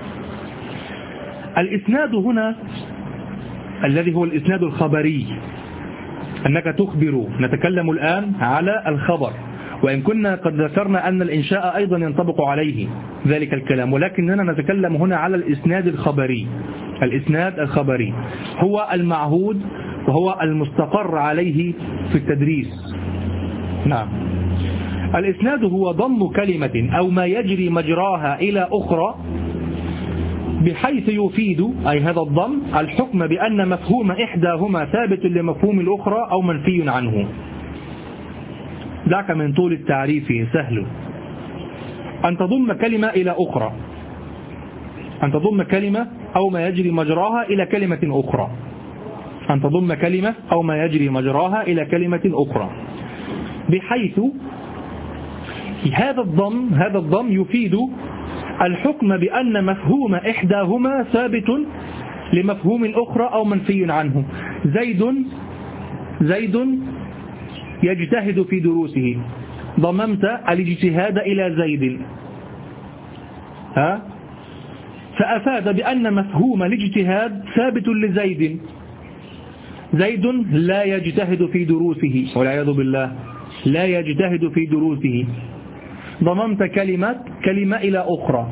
Speaker 1: الإسناد هنا الذي هو الإسناد الخبري، أنك تخبر. نتكلم الآن على الخبر، وإن كنا قد ذكرنا أن الإنشاء أيضا ينطبق عليه ذلك الكلام، ولكننا نتكلم هنا على الإسناد الخبري. الإسناد الخبري هو المعهود وهو المستقر عليه في التدريس. نعم. الإسناد هو ضم كلمة أو ما يجري مجراها إلى أخرى بحيث يفيد، أي هذا الضم، الحكم بأن مفهوم إحداهما ثابت لمفهوم الأخرى أو منفي عنه. دعك من طول التعريف، سهل. أن تضم كلمة إلى أخرى، أن تضم كلمة أو ما يجري مجراها إلى كلمة أخرى، أن تضم كلمة أو ما يجري مجراها إلى كلمة أخرى، بحيث هذا الضم يفيد الحكم بأن مفهوم إحداهما ثابت لمفهوم الأخرى أو منفي عنه. زيد يجتهد في دروسه، ضممت الاجتهاد إلى زيد، فأفاد بأن مفهوم الاجتهاد ثابت لزيد. زيد لا يجتهد في دروسه والعياذ بالله، لا يجتهد في دروسه، ضممت كلمة إلى أخرى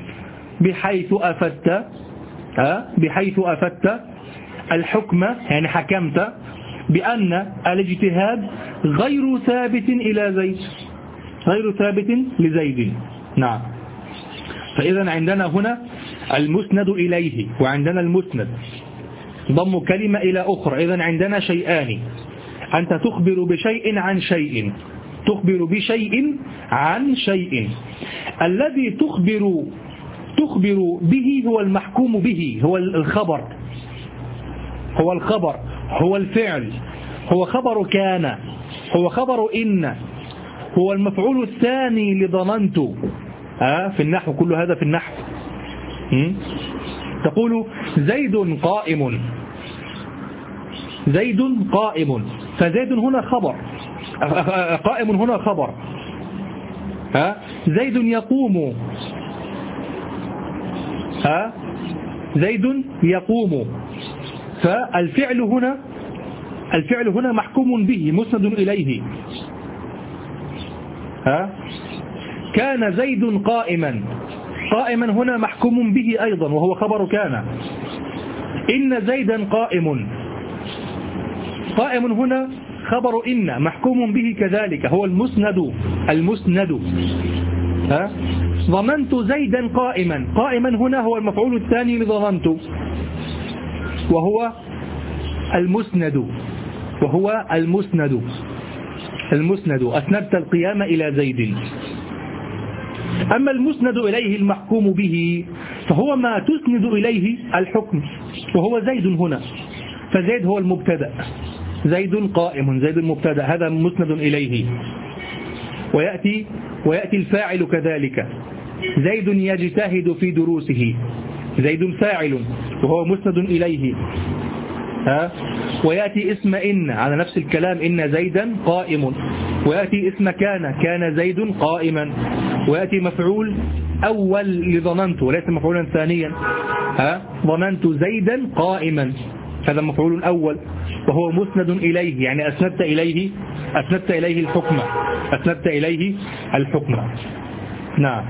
Speaker 1: بحيث أفدت الحكم، يعني حكمت بأن الاجتهاد غير ثابت إلى زيد، غير ثابت لزيد. نعم. فإذا عندنا هنا المسند إليه، وعندنا المسند ضم كلمة إلى أخرى. إذا عندنا شيئان، أنت تخبر بشيء عن شيء، تخبر بشيء عن شيء. الذي تخبر به هو المحكوم به، هو الخبر، هو الفعل، هو خبر كان، هو خبر إن، هو المفعول الثاني لضمنت. في النحو، كل هذا في النحو. تقول زيد قائم، زيد قائم، فزيد هنا خبر، قائم هنا خبر. زيد يقوم، زيد يقوم، فالفعل هنا محكوم به مسند إليه. كان زيد قائما هنا محكوم به أيضا وهو خبر كان. إن زيدا قائم هنا خبر إن محكوم به كذلك هو المسند. ظننت زيدا قائما هنا هو المفعول الثاني لظننت وهو المسند أسندت القيام إلى زيد. أما المسند إليه المحكوم به فهو ما تسند إليه الحكم وهو زيد هنا، فزيد هو المبتدأ، زيد قائم، زيد المبتدأ، هذا مسند إليه. ويأتي الفاعل كذلك، زيد يجتهد في دروسه، زيد فاعل وهو مسند إليه. ويأتي اسم إن على نفس الكلام، إن زيدا قائم. ويأتي اسم كان زيد قائما. ويأتي مفعول أول لظننت وليس مفعولا ثانيا. ظننت زيدا قائما، هذا مفعول أول وهو مسند إليه، يعني أسندت إليه الحكم. نعم.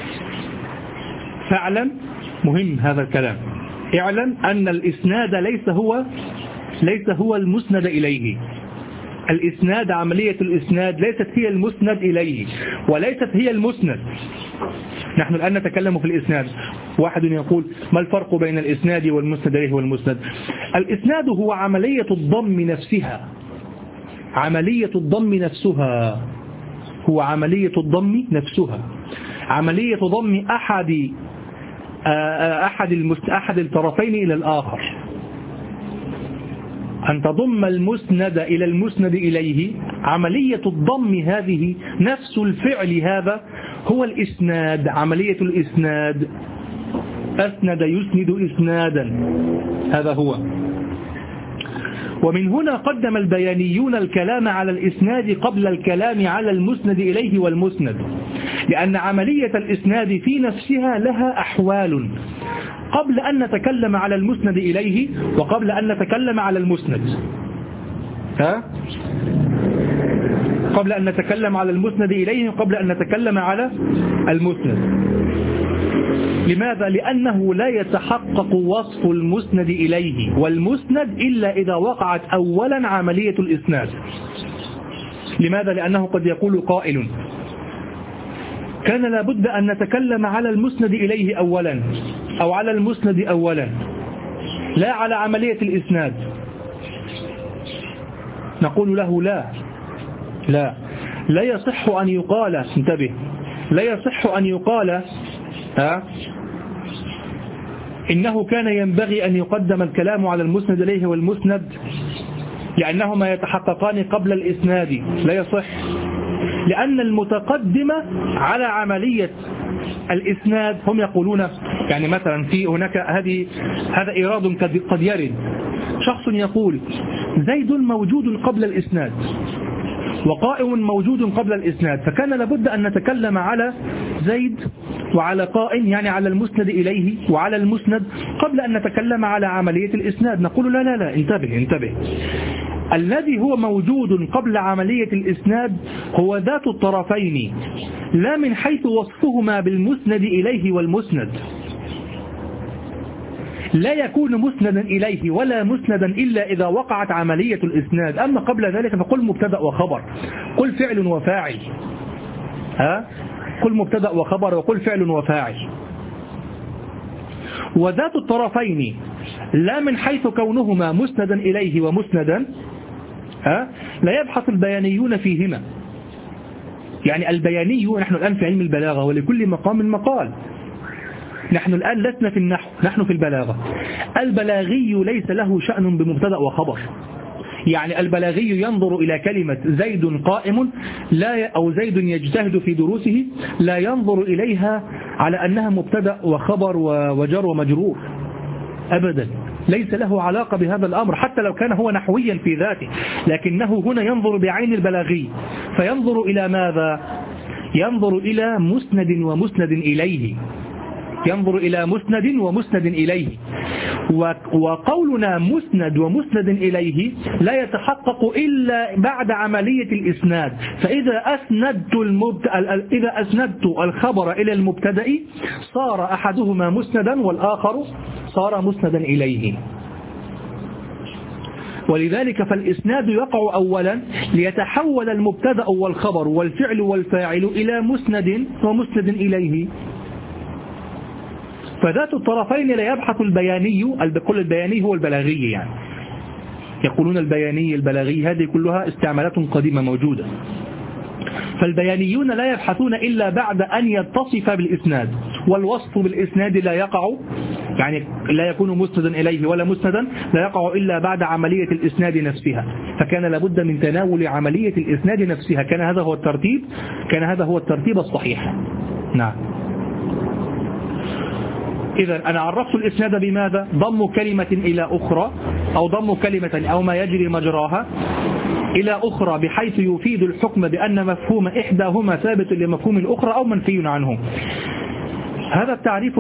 Speaker 1: فاعلم، مهم هذا الكلام، اعلم أن الإسناد ليس هو المسند إليه. الإسناد، عملية الإسناد ليست هي المسند إليه وليست هي المسند. نحن الآن نتكلم في الإسناد. واحد يقول ما الفرق بين الإسناد والمسند إليه والمسند؟ الإسناد هو عملية الضم نفسها، عملية الضم أحد الطرفين إلى الآخر. أن تضم المسند إلى المسند إليه، عملية الضم هذه نفس الفعل هذا هو الإسناد، عملية الإسناد. أسند يسند إسنادا، هذا هو. ومن هنا قدم البيانيون الكلام على الإسناد قبل الكلام على المسند إليه والمسند، لأن عملية الإسناد في نفسها لها أحوال قبل أن نتكلم على المسند إليه وقبل أن نتكلم على المسند. قبل أن نتكلم على المسند إليه وقبل أن نتكلم على المسند. لماذا؟ لأنه لا يتحقق وصف المسند إليه والمسند إلا إذا وقعت أولا عملية الإسناد. لماذا؟ لأنه قد يقول قائل كان لابد أن نتكلم على المسند إليه أولا أو على المسند أولا، لا على عملية الإسناد. نقول له لا يصح أن يقال، انتبه، لا يصح أن يقال إنه كان ينبغي أن يقدم الكلام على المسند إليه والمسند لأنهما يتحققان قبل الإسناد. لا يصح، لأن المتقدمة على عملية الإسناد هم يقولون، يعني مثلا في هناك هذا إيراد قد يرد، شخص يقول زيد موجود قبل الإسناد وقائم موجود قبل الإسناد، فكان لابد أن نتكلم على زيد وعلى قائم، يعني على المسند إليه وعلى المسند قبل أن نتكلم على عملية الإسناد. نقول لا، انتبه. الذي هو موجود قبل عملية الإسناد هو ذات الطرفين، لا من حيث وصفهما بالمسند إليه والمسند. لا يكون مسندا إليه ولا مسندا إلا إذا وقعت عملية الإسناد. أما قبل ذلك فقل مبتدأ وخبر، قل فعل وفاعل، قل مبتدأ وخبر وقل فعل وفاعل. وذات الطرفين لا من حيث كونهما مسندا إليه ومسندا لا يبحث البيانيون فيهما. يعني البياني، نحن الآن في علم البلاغة ولكل مقام مقال، نحن الآن لسنا في النحو، نحن في البلاغة. البلاغي ليس له شأن بمبتدأ وخبر، يعني البلاغي ينظر إلى كلمة زيد قائم أو زيد يجتهد في دروسه، لا ينظر إليها على أنها مبتدأ وخبر وجر ومجرور أبدا، ليس له علاقة بهذا الأمر، حتى لو كان هو نحويا في ذاته، لكنه هنا ينظر بعين البلاغي، فينظر إلى ماذا؟ ينظر إلى مسند ومسند إليه، ينظر إلى مسند ومسند إليه.
Speaker 2: وقولنا مسند ومسند إليه لا يتحقق إلا بعد عملية الإسناد. فإذا أسندت الخبر إلى المبتدأ صار أحدهما مسندا والآخر صار مسندا إليه. ولذلك فالإسناد يقع أولا ليتحول المبتدأ والخبر والفعل والفاعل إلى مسند ومسند إليه. فذات الطرفين لا يبحث البياني، كل البياني هو البلاغي، يعني يقولون البياني البلاغي، هذه كلها استعمالات قديمة موجودة. فالبيانيون لا يبحثون إلا بعد أن يتصف بالإسناد، والوصف بالإسناد لا يقع، يعني لا يكون مسندا إليه ولا مسندا، لا يقع إلا بعد عملية الإسناد نفسها. فكان لابد من تناول عملية الإسناد نفسها، كان هذا هو الترتيب الصحيح. نعم. إذا أنا عرفت الإسناد بماذا؟ ضم كلمة إلى أخرى، أو ضم كلمة أو ما يجري مجراها إلى أخرى بحيث يفيد الحكم بأن مفهوم إحداهما ثابت لمفهوم الأخرى أو منفي عنه. هذا التعريف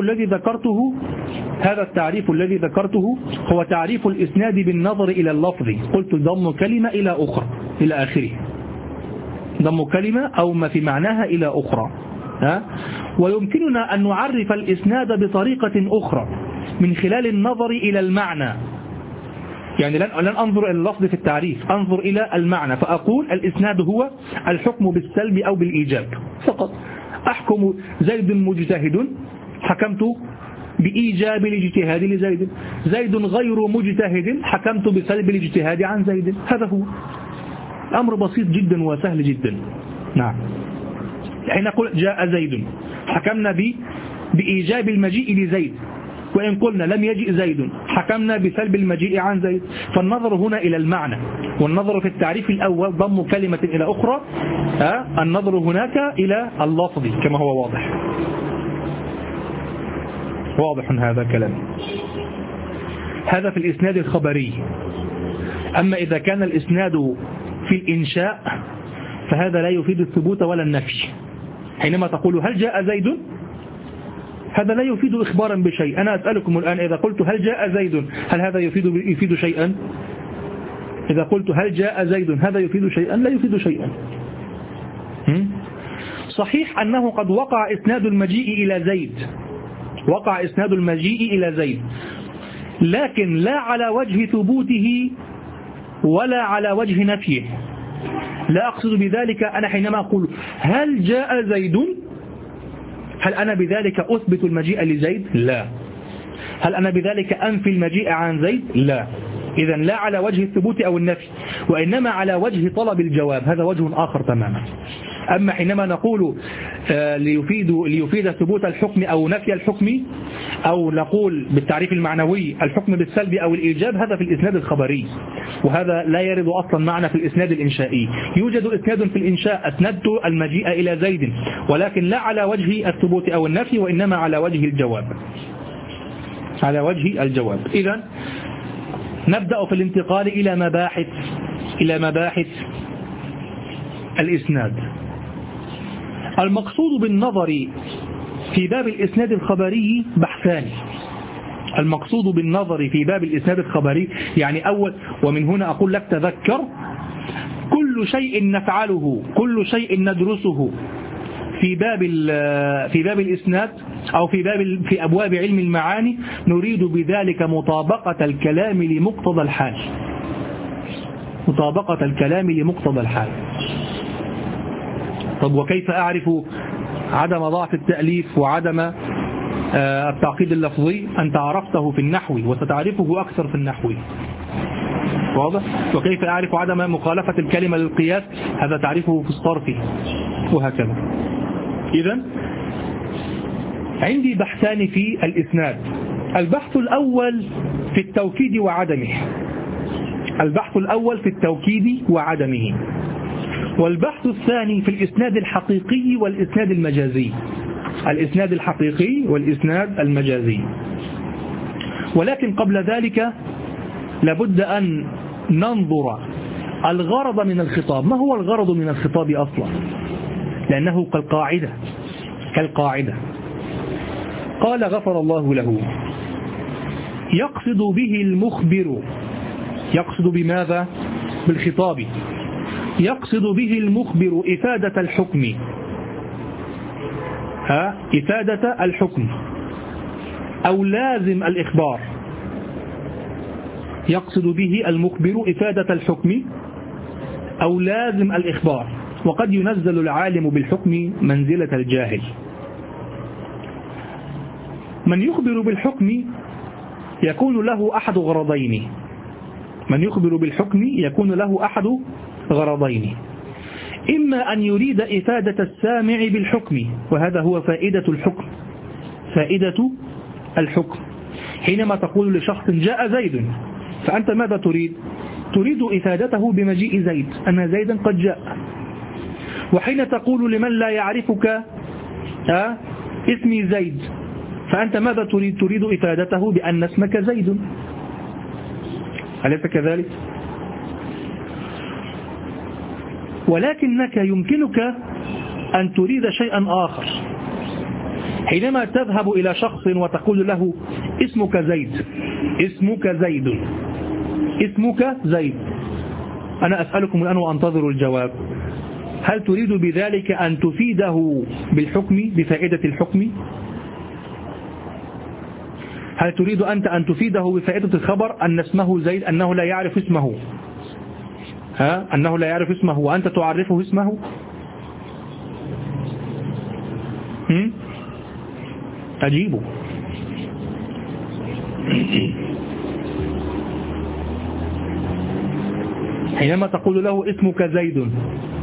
Speaker 2: الذي ذكرته هو تعريف الإسناد بالنظر إلى اللفظ. قلت ضم كلمة إلى أخرى إلى آخره، ضم كلمة أو ما في معناها إلى أخرى. ويمكننا أن نعرف الإسناد بطريقة أخرى من خلال النظر إلى المعنى. يعني لن أنظر إلى اللفظ في التعريف، أنظر إلى المعنى، فأقول الإسناد هو الحكم بالسلب أو بالإيجاب فقط. أحكم زيد مجتهد، حكمت بإيجاب الاجتهاد لزيد. زيد غير مجتهد، حكمت بسلب الاجتهاد عن زيد. هذا هو أمر بسيط جدا وسهل جدا. نعم. حين نقول جاء زيد حكمنا بإيجاب المجيء لزيد، وإن قلنا لم يجئ زيد حكمنا بسلب المجيء عن زيد. فالنظر هنا إلى المعنى، والنظر في التعريف الأول ضم كلمة إلى أخرى، النظر هناك إلى اللفظ كما هو واضح هذا كلام. هذا في الإسناد الخبري. أما إذا كان الإسناد في الإنشاء فهذا لا يفيد الثبوت ولا النفي. حينما تقول هل جاء زيد، هذا لا يفيد إخبارا بشيء. أنا أسألكم الآن إذا قلت هل جاء زيد، هل هذا يفيد شيئا؟ إذا قلت هل جاء زيد هذا يفيد شيئا؟ لا يفيد شيئا. صحيح أنه قد وقع إسناد المجيء إلى زيد، لكن لا على وجه ثبوته ولا على وجه نفيه. لا أقصد بذلك أنا حينما أقول هل جاء زيد، هل أنا بذلك أثبت المجيء لزيد؟ لا. هل أنا بذلك أنفي المجيء عن زيد؟ لا. إذا لا على وجه الثبوت أو النفي، وإنما على وجه طلب الجواب، هذا وجه آخر تماما. أما حينما نقول ليفيد ثبوت الحكم أو نفي الحكم، أو نقول بالتعريف المعنوي الحكم بالسلب أو الإيجاب، هذا في الإسناد الخبري، وهذا لا يرد أصلا معنا في الإسناد الإنشائي. يوجد إسناد في الإنشاء أسندت المجيء إلى زيد، ولكن لا على وجه الثبوت أو النفي، وإنما على وجه الجواب. إذن نبدأ في الانتقال إلى مباحث الإسناد. المقصود بالنظر في باب الإسناد الخبري بحثان. المقصود بالنظر في باب الإسناد الخبري يعني أول، ومن هنا أقول لك تذكر كل شيء نفعله، كل شيء ندرسه في باب الإسناد أو في أبواب علم المعاني نريد بذلك مطابقة الكلام لمقتضى الحال. طب وكيف أعرف عدم ضعف التأليف وعدم التعقيد اللفظي؟ أنت عرفته في النحو وستعرفه أكثر في النحو، واضح؟ وكيف أعرف عدم مخالفة الكلمة للقياس؟ هذا تعرفه في الصرف، وهكذا. إذن عندي بحثان في الإسناد. البحث الأول في التوكيد وعدمه، والبحث الثاني في الإسناد الحقيقي والإسناد المجازي. ولكن قبل ذلك لابد أن ننظر الغرض من الخطاب. ما هو الغرض من الخطاب أصلا؟ لأنه كالقاعدة قال غفر الله له، يقصد به المخبر، يقصد بماذا؟ بالخطاب. يقصد به المخبر إفادة الحكم، إفادة الحكم أو لازم الإخبار. يقصد به المخبر إفادة الحكم أو لازم الإخبار. وقد ينزل العالم بالحكم منزلة الجاهل. من يخبر بالحكم يكون له أحد غرضين. من يخبر بالحكم يكون له أحد غرضين: إما أن يريد إفادة السامع بالحكم، وهذا هو فائدة الحكم. فائدة الحكم حينما تقول لشخص جاء زيد، فأنت ماذا تريد؟ تريد إفادته بمجيء زيد، أن زيدا قد جاء. وحين تقول لمن لا يعرفك اسمي زيد، فأنت ماذا تريد؟ تريد إفادته بأن اسمك زيد، أليس كذلك؟ ولكنك يمكنك أن تريد شيئا آخر. حينما تذهب إلى شخص وتقول له اسمك زيد، اسمك زيد، اسمك زيد، أنا أسألكم الآن وأنتظر الجواب، هل تريد بذلك أن تفيده بالحكم، بفائدة الحكم؟ هل تريد أنت أن تفيده بفائدة الخبر أن اسمه زيد، أنه لا يعرف اسمه، أنه لا يعرف اسمه وأنت تعرفه اسمه؟ أجيبه. حينما تقول له اسمك زيد،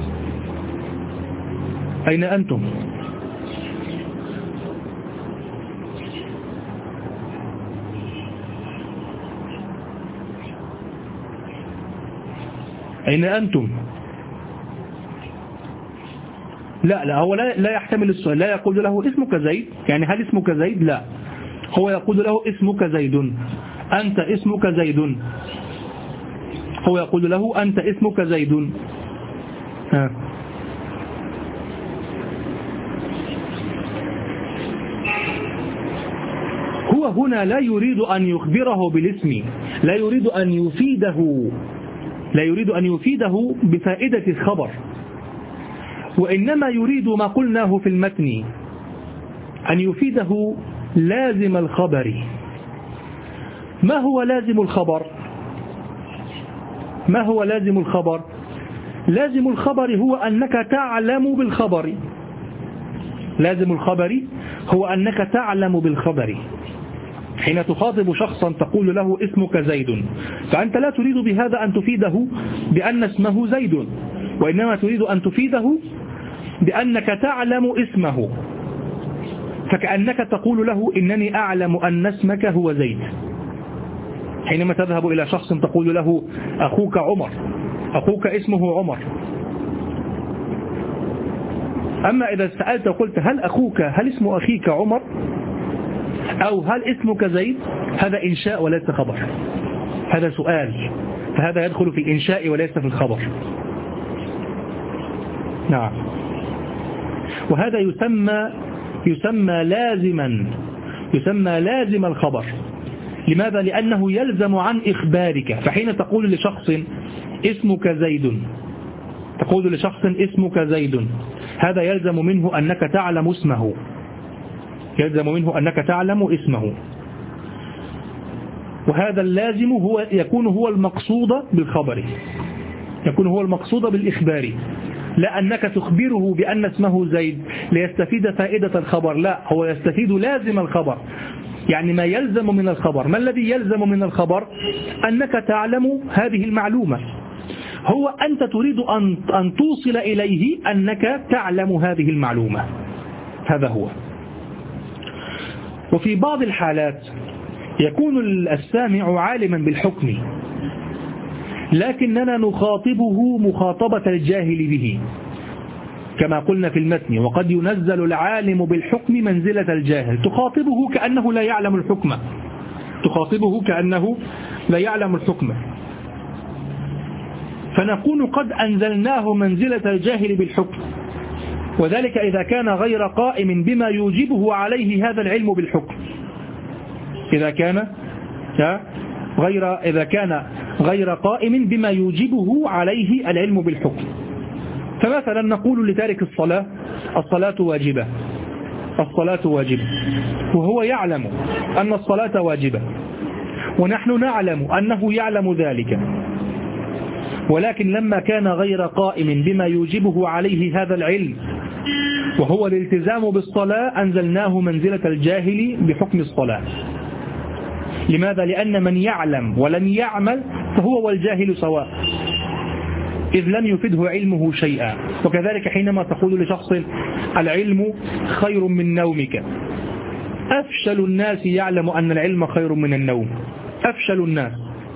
Speaker 2: أين أنتم؟ أين أنتم؟ لا هو لا يحتمل السؤال. لا يقول له اسمك زيد، يعني هل اسمك زيد؟ لا، هو يقول له اسمك زيد، أنت اسمك زيد. هو يقول له أنت اسمك زيد. هو هنا لا يريد أن يخبره بالاسم، لا يريد أن يفيده بفائدة الخبر، وإنما يريد ما قلناه في المتن، أن يفيده لازم الخبر. ما هو لازم الخبر؟ ما هو لازم الخبر؟ لازم الخبر هو أنك تعلم بالخبر. لازم الخبر هو أنك تعلم بالخبر. حين تخاطب شخصا تقول له اسمك زيد، فأنت لا تريد بهذا أن تفيده بأن اسمه زيد، وإنما تريد أن تفيده بأنك تعلم اسمه، فكأنك تقول له إنني أعلم أن اسمك هو زيد. حينما تذهب إلى شخص تقول له أخوك عمر، أخوك اسمه عمر. أما إذا سألت وقلت هل اسم أخيك عمر أو هل اسمك زيد، هذا إنشاء وليس خبر، هذا سؤال، فهذا يدخل في الإنشاء وليس في الخبر. نعم. وهذا يسمى لازم الخبر. لماذا؟ لأنه يلزم عن إخبارك. فحين تقول لشخص اسمك زيد، تقول لشخص اسمك زيد، هذا يلزم منه أنك تعلم اسمه، يلزم منه أنك تعلم اسمه. وهذا اللازم يكون هو المقصود بالخبر، يكون هو المقصود بالإخبار، لا أنك تخبره بأن اسمه زيد ليستفيد فائدة الخبر، لا، هو يستفيد لازم الخبر، يعني ما يلزم من الخبر. ما الذي يلزم من الخبر؟ أنك تعلم هذه المعلومة. هو أنت تريد أن توصل إليه أنك تعلم هذه المعلومة، هذا هو. وفي بعض الحالات يكون السامع عالما بالحكم، لكننا نخاطبه مخاطبة الجاهل به، كما قلنا في المتن: وقد ينزل العالم بالحكم منزلة الجاهل. تخاطبه كأنه لا يعلم الحكم، تخاطبه كأنه لا يعلم الحكم، فنكون قد أنزلناه منزلة الجاهل بالحكم، وذلك إذا كان غير قائم بما يوجبه عليه هذا العلم بالحكم. إذا كان إذا كان غير قائم بما يوجبه عليه العلم بالحكم. فمثلا نقول لتارك الصلاة: الصلاة واجبة، الصلاة واجبة، وهو يعلم أن الصلاة واجبة، ونحن نعلم أنه يعلم ذلك، ولكن لما كان غير قائم بما يوجبه عليه هذا العلم وهو الالتزام بالصلاة أنزلناه منزلة الجاهل بحكم الصلاة. لماذا؟ لأن من يعلم ولم يعمل فهو والجاهل سواء، إذ لم يفده علمه شيئا. وكذلك حينما تقول لشخص: العلم خير من نومك، أفشل الناس يعلم أن العلم خير من النوم، أفشل الناس،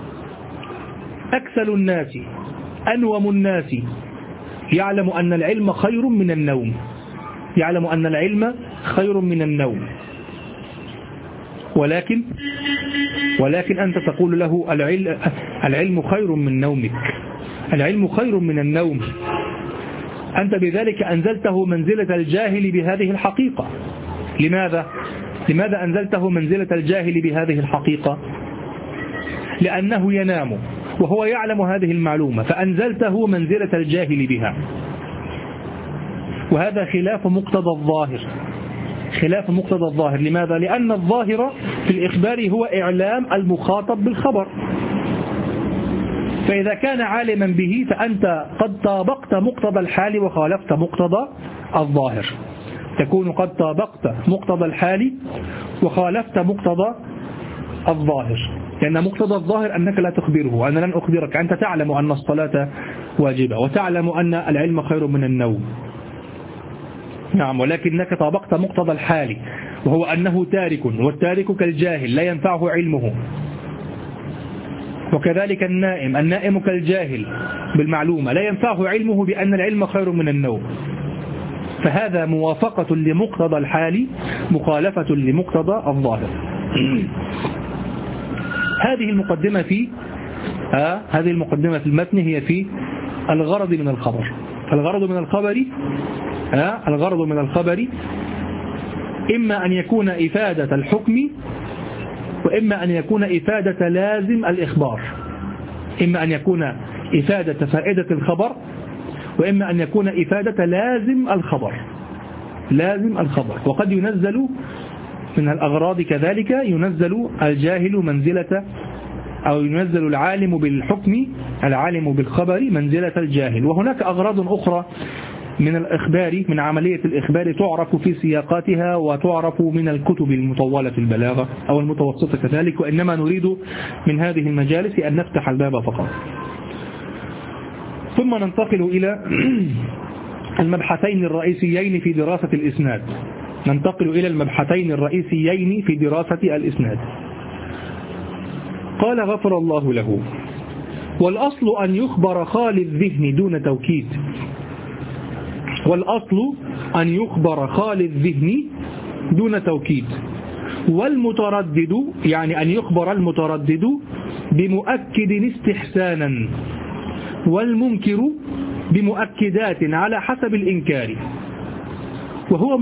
Speaker 2: أكسل الناس، أنوم الناس يعلم أن العلم خير من النوم، يعلم أن العلم خير من النوم، ولكن أنت تقول له: العلم خير من نومك، العلم خير من النوم. أنت بذلك أنزلته منزلة الجاهل بهذه الحقيقة. لماذا أنزلته منزلة الجاهل بهذه الحقيقة؟ لأنه ينام وهو يعلم هذه المعلومة، فأنزلته منزلة الجاهل بها. وهذا خلاف مقتضى الظاهر، خلاف مقتضى الظاهر. لماذا؟ لأن الظاهر في الإخبار هو إعلام المخاطب بالخبر، فإذا كان عالما به فأنت قد طابقت مقتضى الحال وخالفت مقتضى الظاهر، تكون قد طابقت مقتضى الحال وخالفت مقتضى الظاهر، لأن مقتضى الظاهر أنك لا تخبره، أنا لن أخبرك، أنت تعلم أن الصلاة واجبة وتعلم أن العلم خير من النوم، نعم، ولكنك طابقت مقتضى الحال وهو أنه تارك، والتارك كالجاهل لا ينفعه علمه. وكذلك النائم كالجاهل بالمعلومة لا ينفعه علمه بأن العلم خير من النوم. فهذا موافقة لمقتضى الحال مخالفة لمقتضى الظاهر. هذه المقدمة في المتن هي في الغرض من الخبر. الغرض من الخبر إما أن يكون إفادة الحكم، وإما أن يكون إفادة لازم الإخبار، إما أن يكون إفادة فائدة الخبر، وإما أن يكون إفادة لازم الخبر. وقد ينزل من الأغراض كذلك، ينزل الجاهل منزلة، أو ينزل العالم بالحكم، العالم بالخبر منزلة الجاهل. وهناك أغراض أخرى من الإخبار، من عملية الإخبار، تعرف في سياقاتها وتعرف من الكتب المطولة في البلاغة أو المتوسطة كذلك، وإنما نريد من هذه المجالس أن نفتح الباب فقط. ثم ننتقل إلى المبحثين الرئيسيين في دراسة الإسناد. قال غفر الله له: والأصل أن يخبر خالي الذهن دون توكيد. والمتردد، يعني أن يخبر المتردد بمؤكد استحسانا، والمنكر بمؤكدات على حسب الإنكار، وهو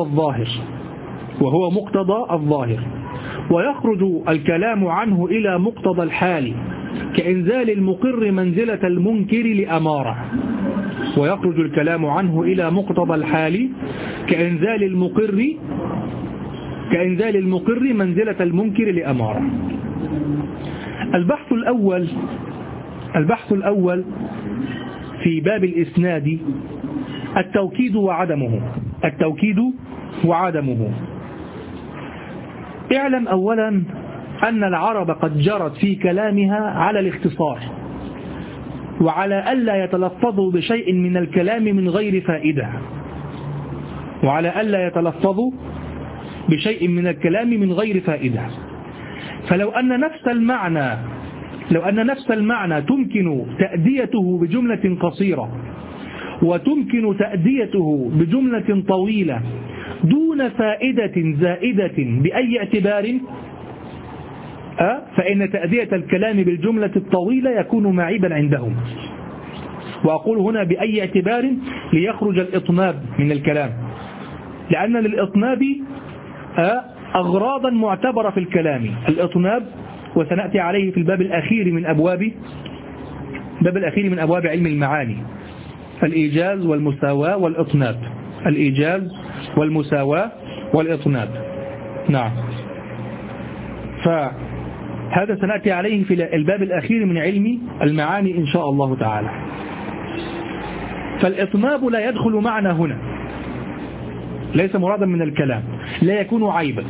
Speaker 2: مقتضى الظاهر. ويخرج الكلام عنه إلى مقتضى الحال كإنزال المقر منزلة المنكر لأمارة. ويخرج الكلام عنه إلى مقتضى الحال كإنزال المقر منزلة المنكر لأمارة. البحث الأول في باب الإسناد التوكيد وعدمه. اعلم أولا أن العرب قد جرت في كلامها على الاختصار، وعلى ألا يتلفظوا بشيء من الكلام من غير فائدة. فلو أن نفس المعنى تمكن تأديته بجملة قصيرة وتمكن تأديته بجملة طويلة دون فائدة زائدة بأي اعتبار، فإن تأدية الكلام بالجملة الطويلة يكون معيبا عندهم. وأقول هنا بأي اعتبار ليخرج الإطناب من الكلام، لأن للإطناب أغراضا معتبرة في الكلام. الإطناب وسنأتي عليه في الباب الأخير من أبواب علم المعاني: الإيجاز والمساواة والإطناب. الإيجاز والمساواة والإطناب. نعم. فهذا سنأتي عليه في الباب الأخير من علم المعاني إن شاء الله تعالى. فالإطناب لا يدخل معنا هنا، ليس مرادا من الكلام، لا يكون عيبا.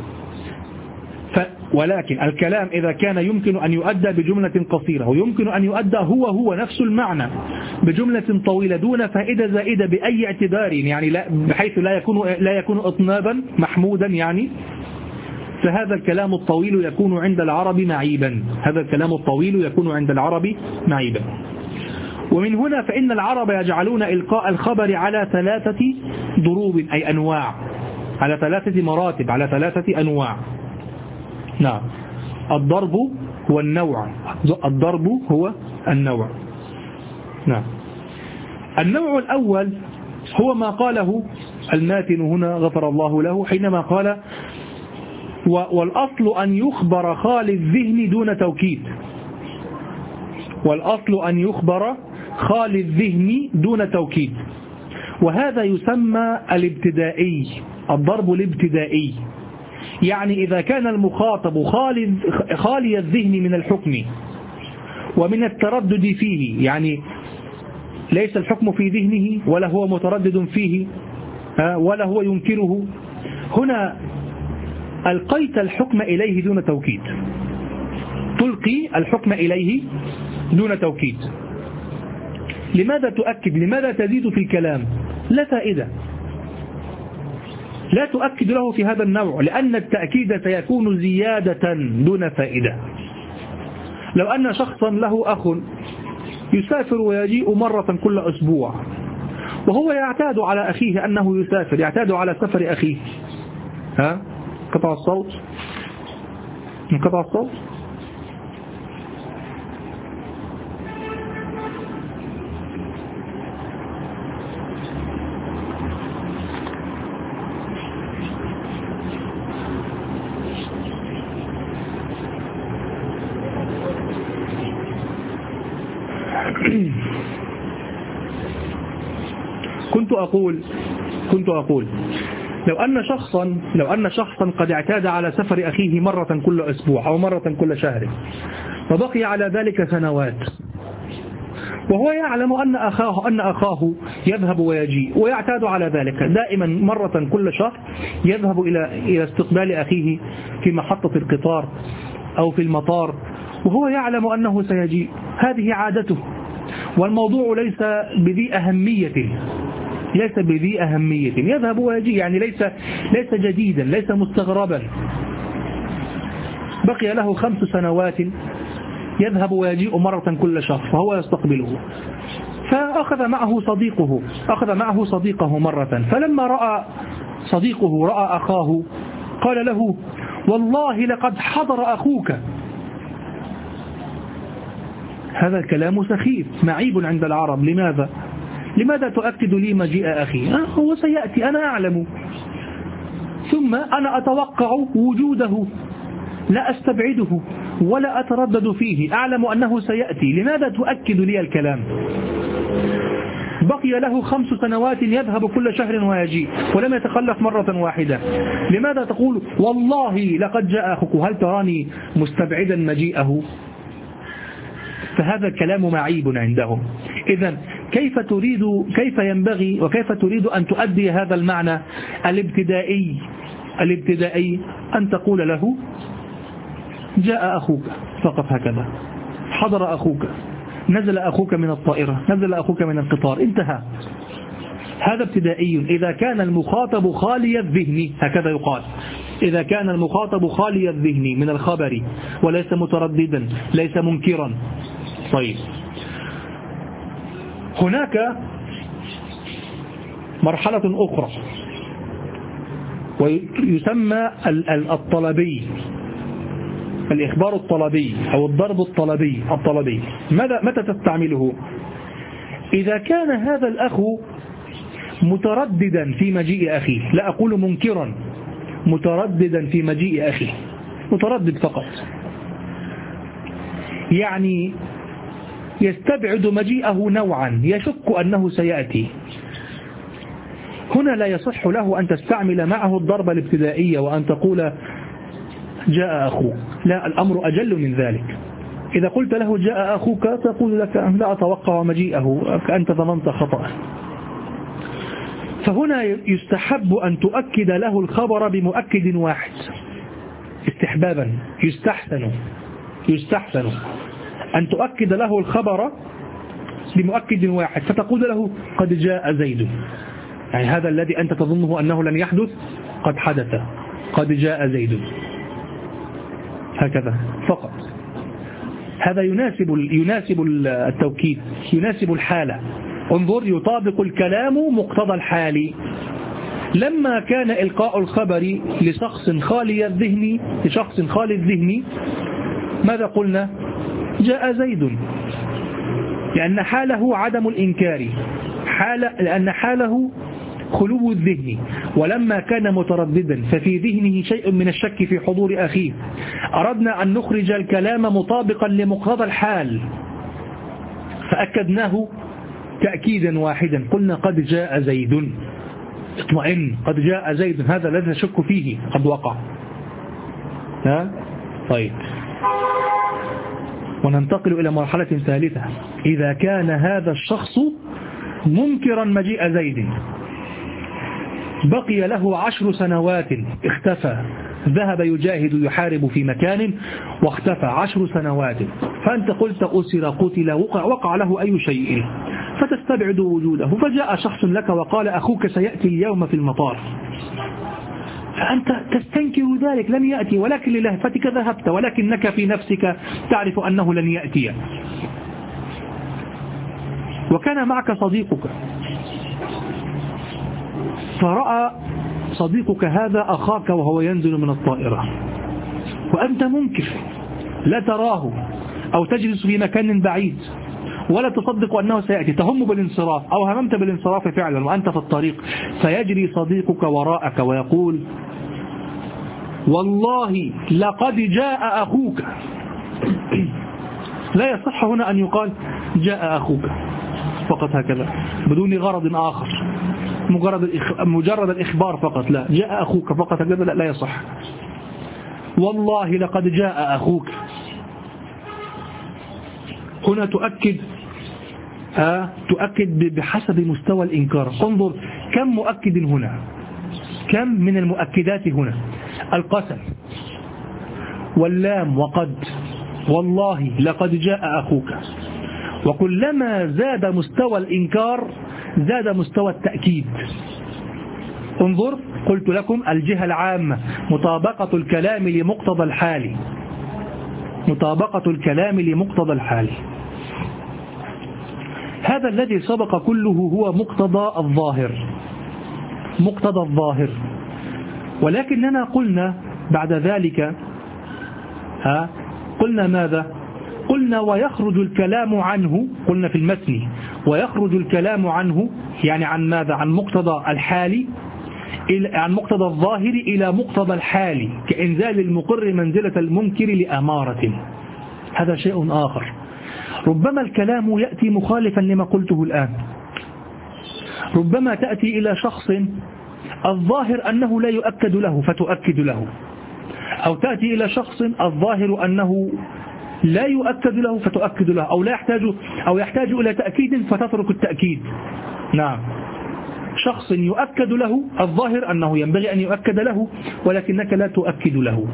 Speaker 2: ولكن الكلام إذا كان يمكن أن يؤدى بجملة قصيرة، ويمكن أن يؤدى هو نفس المعنى بجملة طويلة دون فائدة زائدة بأي اعتبار، يعني بحيث لا يكون إطنابا محمودا، يعني فهذا الكلام الطويل يكون عند العرب معيبا. هذا الكلام الطويل يكون عند العرب معيبا. ومن هنا فإن العرب يجعلون إلقاء الخبر على 3 ضروب، أي أنواع، على 3 مراتب، على 3 أنواع. نعم. الضرب هو النوع. الضرب هو النوع. نعم. النوع الأول هو ما قاله الماتن هنا غفر الله له حينما قال: والأصل أن يخبر خالي الذهن دون توكيد. والأصل أن يخبر خالي الذهن دون توكيد. وهذا يسمى الابتدائي، الضرب الابتدائي. يعني إذا كان المخاطب خالي الذهن من الحكم ومن التردد فيه، يعني ليس الحكم في ذهنه ولا هو متردد فيه ولا هو ينكره، هنا ألقيت الحكم إليه دون توكيد. تلقي الحكم إليه دون توكيد. لماذا تؤكد؟ لماذا تزيد في الكلام؟ لا فائدة، لا تؤكد له في هذا النوع، لأن التأكيد سيكون زيادة دون فائدة. لو أن شخصا له أخ يسافر ويجيء مرة كل أسبوع، وهو يعتاد على أخيه أنه يسافر، يعتاد على سفر أخيه. قطع الصوت، انقطع الصوت. كنت أقول لو أن شخصا قد اعتاد على سفر أخيه مرة كل أسبوع أو مرة كل شهر، وبقي على ذلك سنوات، وهو يعلم أن أخاه يذهب ويجيء ويعتاد على ذلك دائما مرة كل شهر، يذهب إلى استقبال أخيه في محطة القطار أو في المطار، وهو يعلم أنه سيجيء. هذه عادته، والموضوع ليس بذي أهمية، يذهب ويجي، يعني ليس جديدا، ليس مستغربا. بقي له 5 سنوات يذهب ويجيء مرة كل شهر، فهو يستقبله. فأخذ معه صديقه مرة، فلما رأى صديقه رأى أخاه قال له: والله لقد حضر أخوك. هذا الكلام سخيف معيب عند العرب. لماذا تؤكد لي مجيء أخي؟ هو سيأتي، أنا أعلم، ثم أنا أتوقع وجوده، لا أستبعده ولا أتردد فيه، أعلم أنه سيأتي. لماذا تؤكد لي الكلام؟ بقي له 5 سنوات يذهب كل شهر ويجيء ولم يتخلف مرة واحدة. لماذا تقول والله لقد جاء أخوك؟ هل تراني مستبعدا مجيئه؟ فهذا الكلام معيب عندهم. إذن كيف ينبغي وكيف تريد أن تؤدي هذا المعنى الابتدائي؟ أن تقول له: جاء أخوك، فقط هكذا. حضر أخوك، نزل أخوك من الطائرة، نزل أخوك من القطار، انتهى. هذا ابتدائي. إذا كان المخاطب خالي الذهن، هكذا يقال، إذا كان المخاطب خالي الذهن من الخبر وليس مترددا، ليس منكرا. طيب، هناك مرحلة أخرى ويسمى الطلبي، الإخبار الطلبي أو الضرب الطلبي. متى تستعمله؟ إذا كان هذا الأخ مترددا في مجيء أخيه، لا أقول منكرا، مترددا في مجيء أخيه، متردد فقط، يعني يستبعد مجيئه نوعا، يشك أنه سيأتي. هنا لا يصح له أن تستعمل معه الضربة الابتدائية وأن تقول جاء أخوك، لا، الأمر أجل من ذلك. إذا قلت له جاء أخوك تقول لك لا أتوقع مجيئه، فأنت ظننت خطأ. فهنا يستحب أن تؤكد له الخبر بمؤكد واحد استحبابا، يستحسن أن تؤكد له الخبر بمؤكد واحد، فتقول له قد جاء زيد، يعني هذا الذي أنت تظنه أنه لن يحدث قد حدث، قد جاء زيد، هكذا فقط. هذا يناسب التوكيد، يناسب الحالة. انظر، يطابق الكلام مقتضى الحال. لما كان إلقاء الخبر لشخص خالي الذهن ماذا قلنا؟ جاء زيد، لأن حاله عدم الإنكار، لأن حاله خلو الذهن. ولما كان مترددا ففي ذهنه شيء من الشك في حضور أخيه، أردنا أن نخرج الكلام مطابقا لمقتضى الحال، فأكدناه تأكيدا واحدا، قلنا قد جاء زيد، اطمئن، قد جاء زيد، هذا الذي نشك فيه قد وقع. طيب، وننتقل إلى مرحلة ثالثة. إذا كان هذا الشخص منكرا مجيء زيد، بقي له 10 سنوات، اختفى، ذهب يجاهد يحارب في مكان واختفى 10 سنوات، فأنت قلت أسر، قتل، وقع له أي شيء، فتستبعد وجوده، فجاء شخص لك وقال أخوك سيأتي اليوم في المطار، فأنت تستنكر ذلك، لم يأتي، ولكن للهفتك ذهبت، ولكنك في نفسك تعرف أنه لن يأتي. وكان معك صديقك، فرأى صديقك هذا أخاك وهو ينزل من الطائرة، وأنت منكر، لا تراه، أو تجلس في مكان بعيد ولا تصدق أنه سيأتي، تهم بالانصراف أو هممت بالانصراف فعلا وأنت في الطريق، فيجري صديقك وراءك ويقول والله لقد جاء أخوك. لا يصح هنا أن يقال جاء أخوك فقط هكذا بدون غرض آخر، مجرد الإخبار فقط، لا، جاء أخوك فقط هكذا، لا يصح. والله لقد جاء أخوك، هنا تؤكد بحسب مستوى الإنكار. انظر كم مؤكد هنا، كم من المؤكدات هنا، القسم واللام وقد، والله لقد جاء أخوك. وكلما زاد مستوى الإنكار زاد مستوى التأكيد. انظر، قلت لكم الجهة العامة مطابقة الكلام لمقتضى الحال، مطابقة الكلام لمقتضى الحال. هذا الذي سبق كله هو مقتضى الظاهر، ولكننا قلنا بعد ذلك قلنا ماذا؟ قلنا ويخرج الكلام عنه، قلنا في المتن ويخرج الكلام عنه، يعني عن ماذا؟ عن مقتضى الحال، عن مقتضى الظاهر إلى مقتضى الحال، كإنزال المقر منزلة المنكر لأمارة. هذا شيء آخر. ربما الكلام يأتي مخالفا لما قلته الآن، ربما تأتي إلى شخص الظاهر أنه لا يؤكد له فتؤكد له، أو تأتي إلى شخص الظاهر أنه لا يؤكد له فتؤكد له، أو يحتاج إلى تأكيد فتترك التأكيد. نعم، شخص يؤكد له الظاهر أنه ينبغي أن يؤكد له ولكنك لا تؤكد له.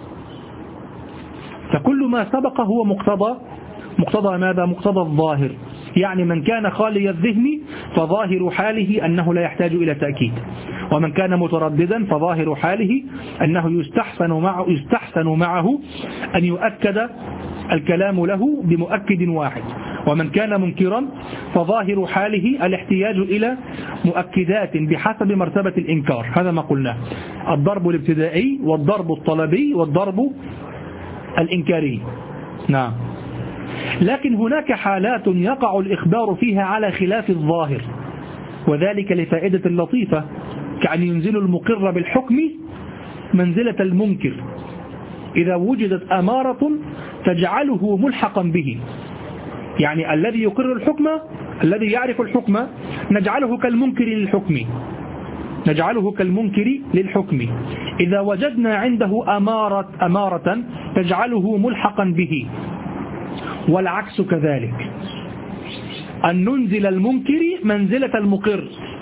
Speaker 2: فكل ما سبق هو مقتضى ماذا؟ مقتضى الظاهر، يعني من كان خالي الذهن فظاهر حاله أنه لا يحتاج إلى تأكيد، ومن كان مترددا فظاهر حاله أنه يستحسن معه أن يؤكد الكلام له بمؤكد واحد، ومن كان منكرا فظاهر حاله الاحتياج إلى مؤكدات بحسب مرتبة الإنكار. هذا ما قلناه، الضرب الابتدائي والضرب الطلبي والضرب الإنكاري. نعم، لكن هناك حالات يقع الإخبار فيها على خلاف الظاهر، وذلك لفائدة لطيفة، كأن ينزل المقر بالحكم منزلة المنكر. إذا وجدت أمارة تجعله ملحقا به، يعني الذي يقر الحكم، الذي يعرف الحكم نجعله كالمنكر للحكم، نجعله كالمنكر للحكم. إذا وجدنا عنده أمارة تجعله ملحقا به، والعكس كذلك، أن ننزل المنكر منزلة المقر.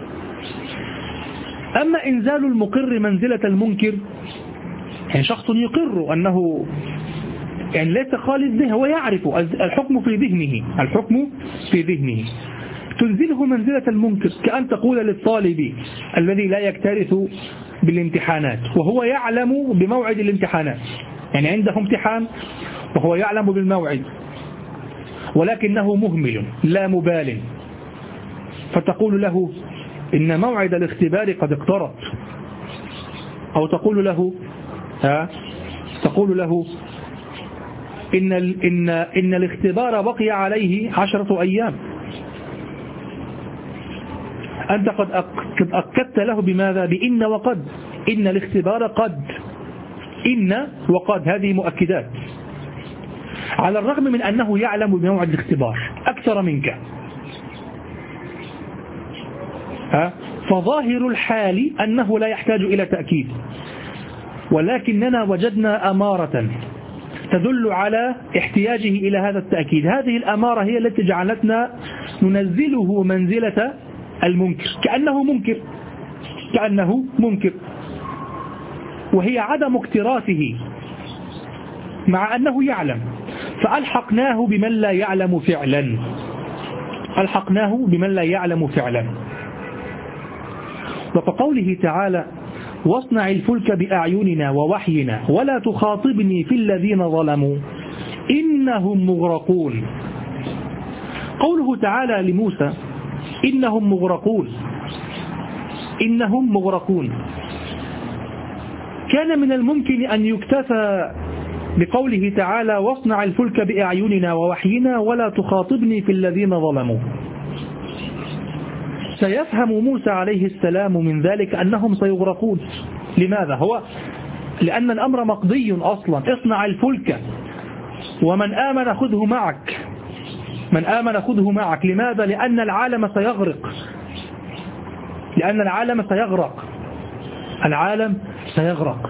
Speaker 2: أما إنزال المقر منزلة المنكر، يعني شخص يقر أنه يعني ليس خالي الذهن، هو يعرف الحكم في ذهنه، الحكم في ذهنه، تنزله منزلة المنكر. كأن تقول للطالب الذي لا يكترث بالامتحانات وهو يعلم بموعد الامتحانات، يعني عنده امتحان وهو يعلم بالموعد ولكنه مهمل لا مبال، فتقول له إن موعد الاختبار قد اقترب، أو تقول له إن الاختبار بقي عليه 10 أيام. أنت قد أكدت له بماذا؟ بإن وقد، إن الاختبار قد، إن وقد، هذه مؤكدات، على الرغم من أنه يعلم بموعد الاختبار أكثر منك. فظاهر الحال أنه لا يحتاج إلى تأكيد، ولكننا وجدنا أمارة تدل على احتياجه إلى هذا التأكيد. هذه الأمارة هي التي جعلتنا ننزله منزلة المنكر، كأنه منكر، وهي عدم اكتراثه مع أنه يعلم، فألحقناه بمن لا يعلم فعلا، ألحقناه بمن لا يعلم فعلا. وكقوله تعالى: واصنع الفلك بأعيننا ووحينا ولا تخاطبني في الذين ظلموا إنهم مغرقون. قوله تعالى لموسى إنهم مغرقون، كان من الممكن أن يكتفى بقوله تعالى: واصنع الفلك بأعيننا ووحينا ولا تخاطبني في الذين ظلموا. سيفهم موسى عليه السلام من ذلك أنهم سيغرقون. لماذا؟ لأن الأمر مقضي أصلا، اصنع الفلك ومن آمن خذه معك، من آمن خذه معك. لماذا؟ لأن العالم سيغرق، لأن العالم سيغرق، العالم سيغرق.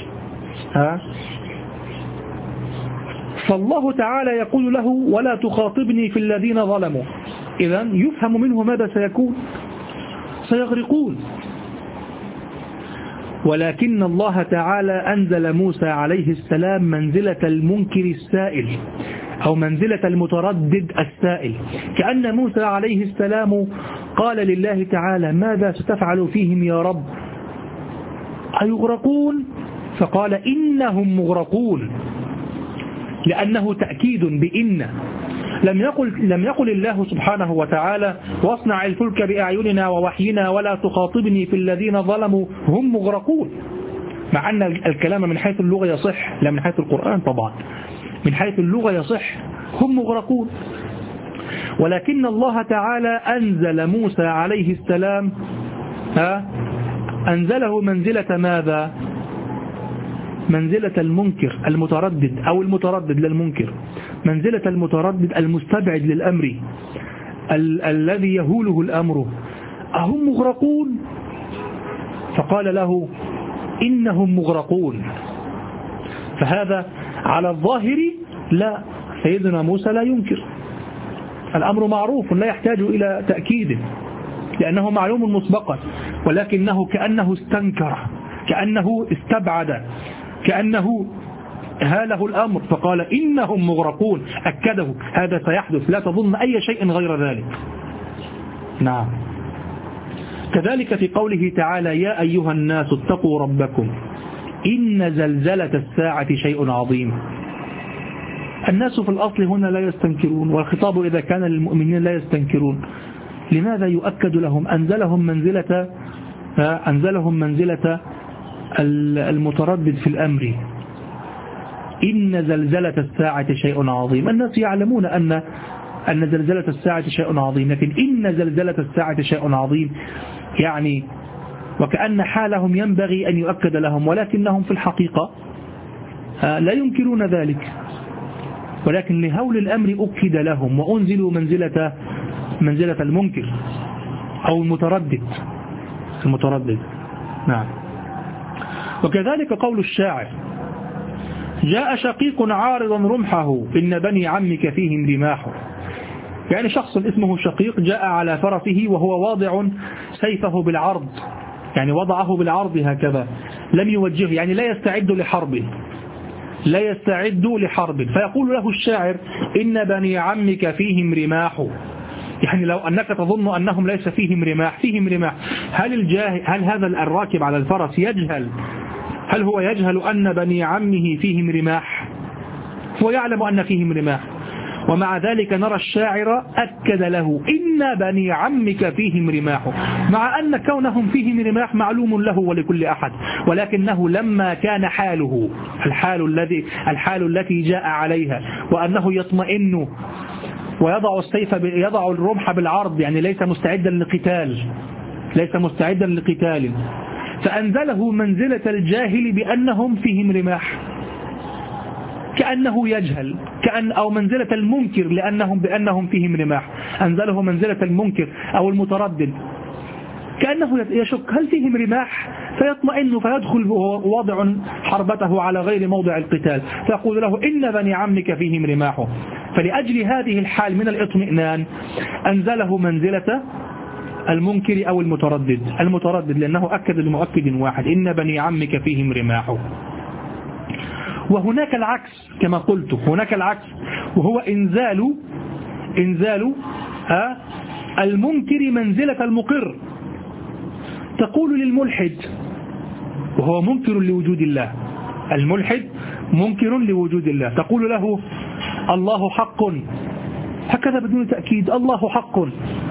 Speaker 2: فالله تعالى يقول له: ولا تخاطبني في الذين ظلموا. إذن يفهم منه ماذا سيكون؟ سيغرقون. ولكن الله تعالى أنزل موسى عليه السلام منزلة المنكر السائل، أو منزلة المتردد السائل، كأن موسى عليه السلام قال لله تعالى: ماذا ستفعل فيهم يا رب؟ أيغرقون؟ فقال: إنهم مغرقون، لأنه تأكيد بإن. لم يقل الله سبحانه وتعالى: واصنع الفلك بأعيننا ووحينا ولا تخاطبني في الذين ظلموا هم مغرقون، مع أن الكلام من حيث اللغة يصح، لا من حيث القرآن طبعا، من حيث اللغة يصح هم مغرقون. ولكن الله تعالى أنزل موسى عليه السلام، أنزله منزلة ماذا؟ منزلة المنكر المتردد، أو المتردد للمنكر، منزلة المتردد المستبعد للأمر، الذي يهوله الأمر. أهم مغرقون؟ فقال له: إنهم مغرقون. فهذا على الظاهر لا، سيدنا موسى لا ينكر، الأمر معروف لا يحتاج إلى تأكيد لأنه معلوم مسبقا، ولكنه كأنه استنكر، كأنه استبعد، كأنه هاله الأمر، فقال: إنهم مغرقون، أكده هذا سيحدث، لا تظن أي شيء غير ذلك. نعم. كذلك في قوله تعالى: يا أيها الناس اتقوا ربكم إن زلزلة الساعة شيء عظيم. الناس في الأصل هنا لا يستنكرون، والخطاب إذا كان للمؤمنين لا يستنكرون. لماذا يؤكد لهم؟ أنزلهم منزلة المتردد في الأمر. إن زلزلة الساعة شيء عظيم. الناس يعلمون أن زلزلة الساعة شيء عظيم، لكن إن زلزلة الساعة شيء عظيم يعني وكأن حالهم ينبغي أن يؤكد لهم، ولكنهم في الحقيقة لا ينكرون ذلك. ولكن لهول الأمر أكد لهم وأنزلوا منزلة المنكر أو المتردد. نعم. وكذلك قول الشاعر: جاء شقيق عارضا رمحه إن بني عمك فيهم رماح. يعني شخص اسمه شقيق جاء على فرسه وهو واضع سيفه بالعرض، يعني وضعه بالعرض هكذا، لم يوجهه، يعني لا يستعد لحرب. فيقول له الشاعر: إن بني عمك فيهم رماح. يعني لو أنك تظن أنهم ليس فيهم رماح، فيهم رماح. هل هذا الراكب على الفرس هل هو يجهل أن بني عمه فيهم رماح؟ هو يعلم أن فيهم رماح، ومع ذلك نرى الشاعر أكد له: إن بني عمك فيهم رماح، مع أن كونهم فيهم رماح معلوم له ولكل أحد، ولكنه لما كان حاله الحال التي جاء عليها، وأنه يطمئن يضع الرمح بالعرض، يعني ليس مستعدا لقتال، فأنزله منزلة الجاهل بأنهم فيهم رماح، كأنه يجهل، أو منزلة المنكر بأنهم فيهم رماح، أنزله منزلة المنكر أو المتردد، كأنه يشك هل فيهم رماح، فيطمئن فيدخل وهو واضع حربته على غير موضع القتال، فيقول له: إن بني عمك فيهم رماح. فلأجل هذه الحال من الاطمئنان أنزله منزلة المنكر أو المتردد، لأنه أكد لمؤكد واحد: إن بني عمك فيهم رماح. وهناك العكس كما قلت، وهو إنزال المنكر منزلة المقر. تقول للملحد، وهو منكر لوجود الله، الملحد منكر لوجود الله، تقول له: الله حق، هكذا بدون تأكيد، الله حق،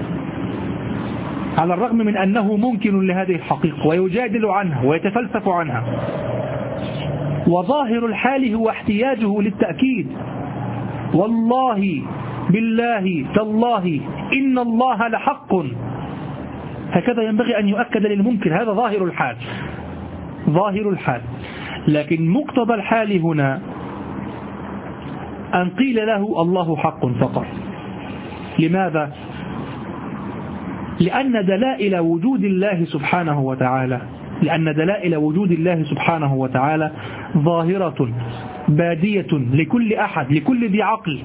Speaker 2: على الرغم من أنه منكر لهذه الحقيقة ويجادل عنها ويتفلسف عنها، وظاهر الحال هو احتياجه للتأكيد: والله بالله تالله إن الله لحق. هكذا ينبغي أن يؤكد للمنكر، هذا ظاهر الحال. لكن مقتضى الحال هنا أن قيل له: الله حق فقط. لماذا؟ لأن دلائل وجود الله سبحانه وتعالى ظاهرة بادية لكل أحد، لكل ذي عقل،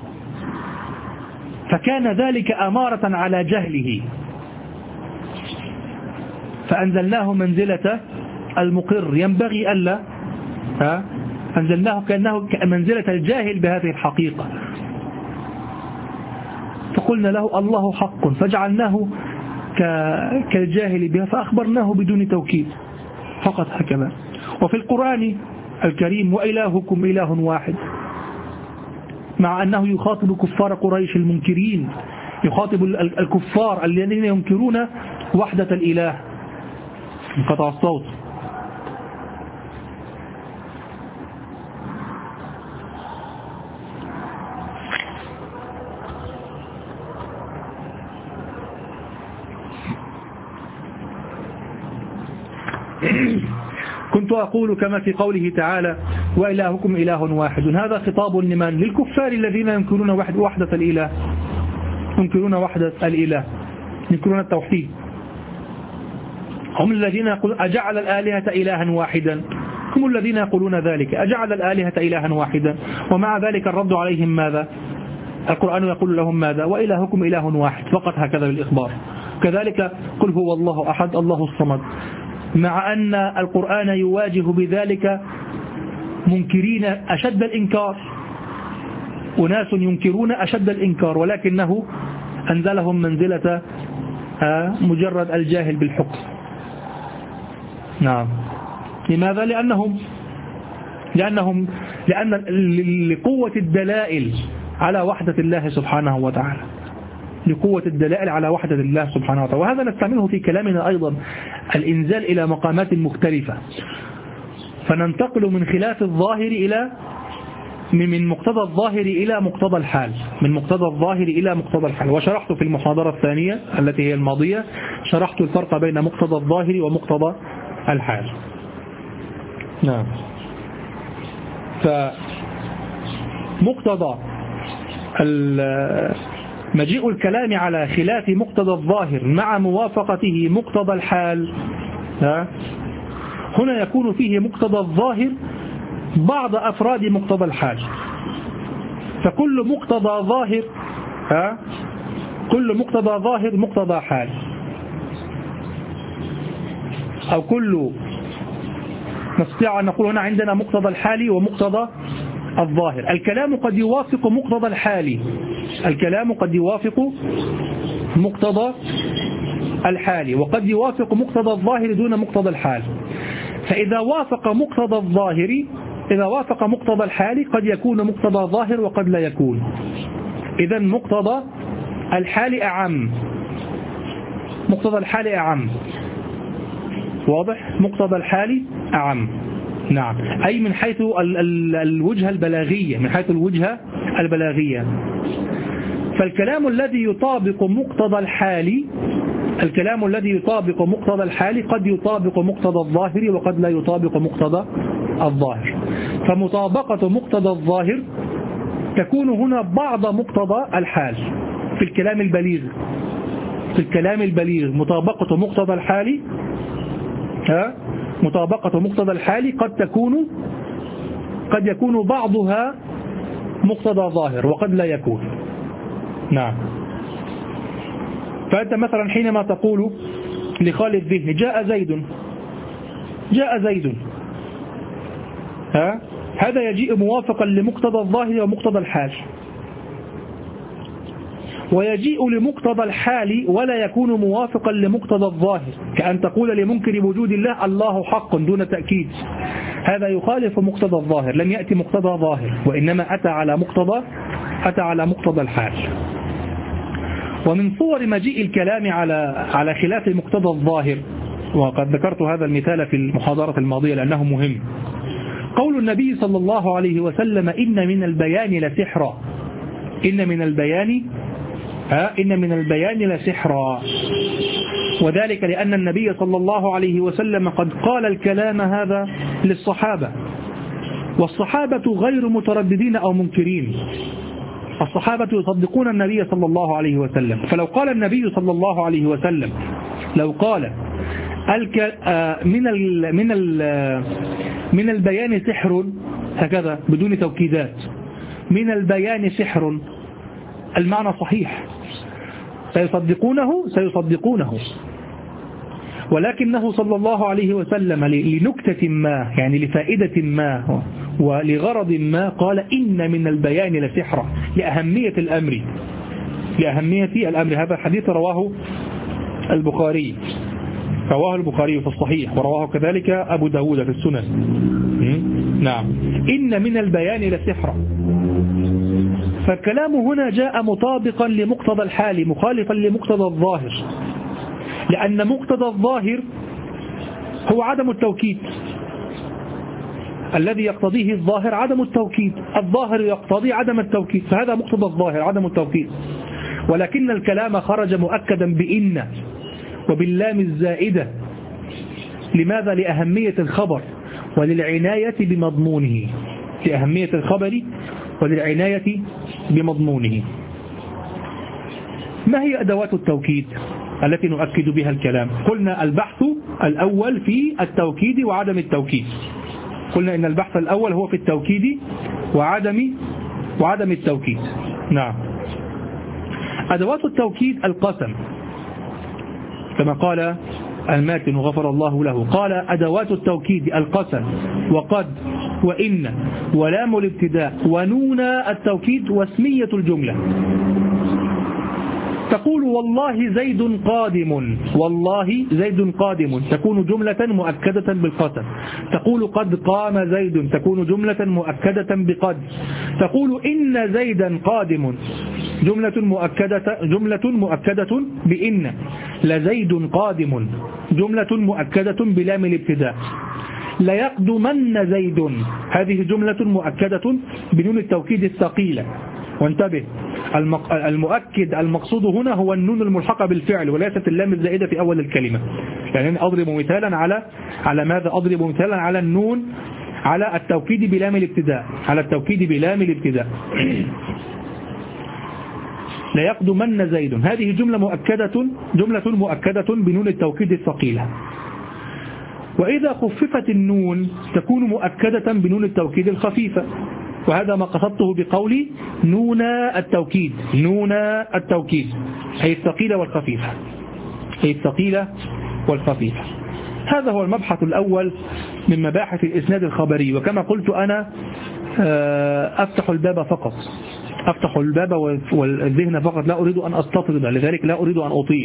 Speaker 2: فكان ذلك أمارة على جهله، فأنزلناه منزلة المقر، ينبغي ألا أنزلناه كأنه منزلة الجاهل بهذه الحقيقة، فقلنا له: الله حق، فجعلناه كالجاهل بها، فأخبرناه بدون توكيد فقط هكذا. وفي القرآن الكريم: وإلهكم إله واحد، مع أنه يخاطب كفار قريش المنكرين، يخاطب الكفار الذين ينكرون وحدة الإله. انقطع الصوت. كنت أقول كما في قوله تعالى: وإلهكم إله واحد، هذا خطاب لمن؟ للكفار الذين ينكرون وحدة الإله، ينكرون التوحيد. هم الذين يقولون: أجعل الآلهة إلها واحدا، هم الذين يقولون ذلك، أجعل الآلهة إلها واحدا، ومع ذلك الرد عليهم ماذا؟ القرآن يقول لهم ماذا؟ وإلهكم إله واحد فقط، هكذا بالإخبار. كذلك: قل هو الله أحد الله الصمد، مع أن القرآن يواجه بذلك منكرين أشد الإنكار، أناس ينكرون أشد الإنكار، ولكنه أنزلهم منزلة مجرد الجاهل بالحكم. نعم. لماذا؟ لأن لقوة الدلائل على وحدة الله سبحانه وتعالى، لقوة الدلائل على وحدة الله سبحانه وتعالى. وهذا نستعمله في كلامنا أيضا، الإنزال إلى مقامات مختلفة، فننتقل من خلاف الظاهر إلى من مقتضى الظاهر إلى مقتضى الحال، من مقتضى الظاهر إلى مقتضى الحال. وشرحت في المحاضرة الثانية التي هي الماضية، شرحت الفرق بين مقتضى الظاهر ومقتضى الحال. نعم. مقتضى مجيء الكلام على خلاف مقتضى الظاهر مع موافقته مقتضى الحال، هنا يكون فيه مقتضى الظاهر بعض أفراد مقتضى الحال. فكل مقتضى ظاهر كل مقتضى ظاهر مقتضى حال، أو كل نستطيع أن نقول هنا عندنا مقتضى الحال ومقتضى الظاهر. الكلام قد يوافق مقتضى الحال، الكلام قد يوافق مقتضى الحال وقد يوافق مقتضى الظاهر دون مقتضى الحال. فإذا وافق مقتضى الظاهر، إذا وافق مقتضى الحال قد يكون مقتضى ظاهر وقد لا يكون. إذا مقتضى الحال أعم، مقتضى الحال أعم، واضح؟ مقتضى الحال أعم، نعم، أي من حيث الوجهة البلاغية، من حيث الوجهة البلاغية. فالكلام الذي يطابق مقتضى الحال، الكلام الذي يطابق مقتضى الحال قد يطابق مقتضى الظاهر وقد لا يطابق مقتضى الظاهر. فمطابقة مقتضى الظاهر تكون هنا بعض مقتضى الحال في الكلام البليغ، في الكلام البليغ مطابقة مقتضى الحال، مطابقة مقتضى الحال قد يكون بعضها مقتضى ظاهر وقد لا يكون، نعم. فأنت مثلا حينما تقول لخالد الذهن جاء زيد، جاء زيد، هذا يجيء موافقا لمقتضى الظاهر ومقتضى الحال، ويجيء لمقتضى الحال ولا يكون موافقا لمقتضى الظاهر، كأن تقول لمنكر وجود الله الله حق دون تأكيد، هذا يخالف مقتضى الظاهر، لم يأتي مقتضى ظاهر وإنما أتى على مقتضى الحال. ومن صور مجيء الكلام على خلاف مقتضى الظاهر، وقد ذكرت هذا المثال في المحاضرة الماضية لأنه مهم، قول النبي صلى الله عليه وسلم إن من البيان لسحرا، إن من البيان لسحرا، وذلك لأن النبي صلى الله عليه وسلم قد قال الكلام هذا للصحابة، والصحابة غير مترددين أو منكرين، الصحابة يصدقون النبي صلى الله عليه وسلم. فلو قال النبي صلى الله عليه وسلم، لو قال من البيان سحر هكذا بدون توكيدات، من البيان سحر، المعنى صحيح، سيصدقونه، ولكنه صلى الله عليه وسلم لنكتة ما، يعني لفائدة ما ولغرض ما، قال إن من البيان لسحرا، لأهمية الأمر، هذا الحديث رواه البخاري في الصحيح، ورواه كذلك أبو داود في السنن، نعم، إن من البيان لسحرا. فالكلام هنا جاء مطابقا لمقتضى الحال مخالفا لمقتضى الظاهر، لأن مقتضى الظاهر هو عدم التوكيد، الذي يقتضيه الظاهر عدم التوكيد، الظاهر يقتضي عدم التوكيد، فهذا مقتضى الظاهر عدم التوكيد. ولكن الكلام خرج مؤكدا بإن وباللام الزائدة، لماذا؟ لأهمية الخبر وللعناية بمضمونه، لأهمية الخبر وللعناية بمضمونه. ما هي أدوات التوكيد التي نؤكد بها الكلام؟ قلنا البحث الأول في التوكيد وعدم التوكيد، قلنا إن البحث الأول هو في التوكيد وعدم التوكيد، نعم. أدوات التوكيد القسم، كما قال الماتن غفر الله له، قال أدوات التوكيد القسم وقد وإن ولام الابتداء ونون التوكيد واسمية الجملة. تقول والله زيد قادم، والله زيد قادم تكون جملة مؤكدة بالقسم. تقول قد قام زيد تكون جملة مؤكدة بقد. تقول إن زيدا قادم جملة مؤكدة بإن. لزيد قادم جملة مؤكدة بلام الابتداء. ليقدمن زيد هذه جملة مؤكدة بنون التوكيد الثقيلة. وانتبه، المؤكد المقصود هنا هو النون الملحقة بالفعل وليست اللام الزائدة في أول الكلمة. يعني أضرب مثالا على ماذا؟ أضرب مثالا على النون على التوكيد بلام الابتداء، على التوكيد بلام الابتداء. لا يقدمن زيد، هذه جملة مؤكدة بنون التوكيد الثقيلة. وإذا خففت النون تكون مؤكدة بنون التوكيد الخفيفة، وهذا ما قصدته بقولي نون التوكيد، نون التوكيد أي الثقيلة والخفيفة، أي الثقيلة والخفيفة. هذا هو المبحث الأول من مباحث الإسناد الخبري. وكما قلت أنا أفتح الباب فقط، أفتح الباب والذهن فقط، لا أريد أن أستطرد، لذلك لا أريد أن أطيل.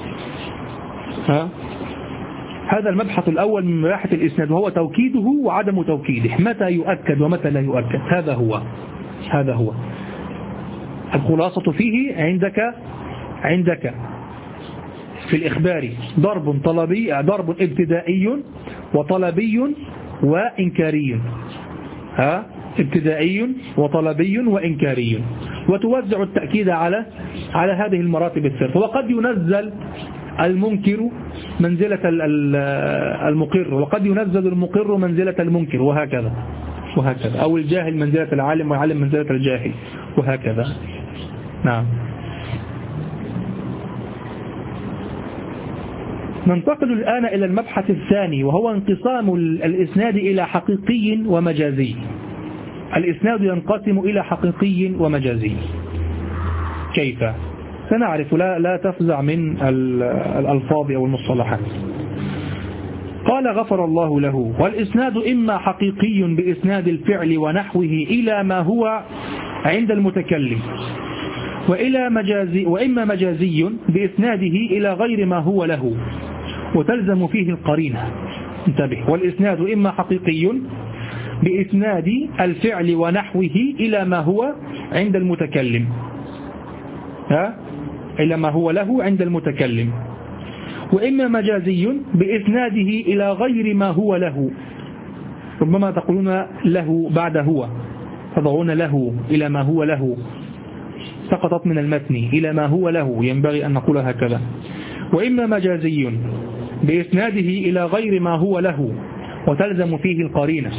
Speaker 2: هذا المبحث الأول من مباحث الإسناد، وهو توكيده وعدم توكيده، متى يؤكد ومتى لا يؤكد. هذا هو الخلاصة فيه. عندك في الإخبار ضرب طلبي، ضرب ابتدائي وطلبي وإنكاري، ابتدائي وطلبي وإنكاري، وتوزع التأكيد على هذه المراتب الثلاث. وقد ينزل المنكر منزلة المقر، وقد ينزل المقر منزلة المنكر، وهكذا، أو الجاهل منزلة العالم والعالم منزلة الجاهل، وهكذا. نعم. ننتقل الآن إلى المبحث الثاني، وهو انقسام الإسناد إلى حقيقي ومجازي. الإسناد ينقسم إلى حقيقي ومجازي. كيف؟ سنعرف، لا تفزع من الألفاظ أو المصطلحات. قال غفر الله له: والإسناد إما حقيقي بإسناد الفعل ونحوه إلى ما هو عند المتكلم، وإما مجازي بإسناده إلى غير ما هو له، وتلزم فيه القرينة. انتبه، والإسناد إما حقيقي بإسناد الفعل ونحوه إلى ما هو عند المتكلم، إلى ما هو له عند المتكلم، وإما مجازي بإسناده إلى غير ما هو له. ربما تقولون له بعد هو، تضعون له إلى ما هو له، سقطت من المتن، إلى ما هو له، ينبغي أن نقول هكذا. وإما مجازي بإسناده إلى غير ما هو له، وتلزم فيه القرينة.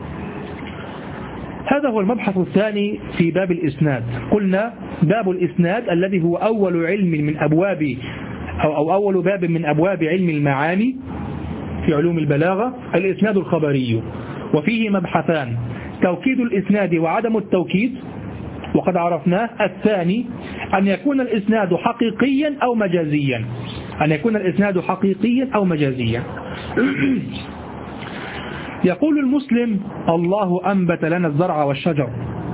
Speaker 2: هذا هو المبحث الثاني في باب الإسناد. قلنا باب الإسناد الذي هو أول علم من أبواب أو أول باب من أبواب علم المعاني في علوم البلاغة، الإسناد الخبري، وفيه مبحثان: توكيد الإسناد وعدم التوكيد، وقد عرفناه. الثاني أن يكون الإسناد حقيقيا أو مجازيا، أن يكون الإسناد حقيقيا أو مجازيا. يقول المسلم: الله أنبت لنا الزرع والشجر.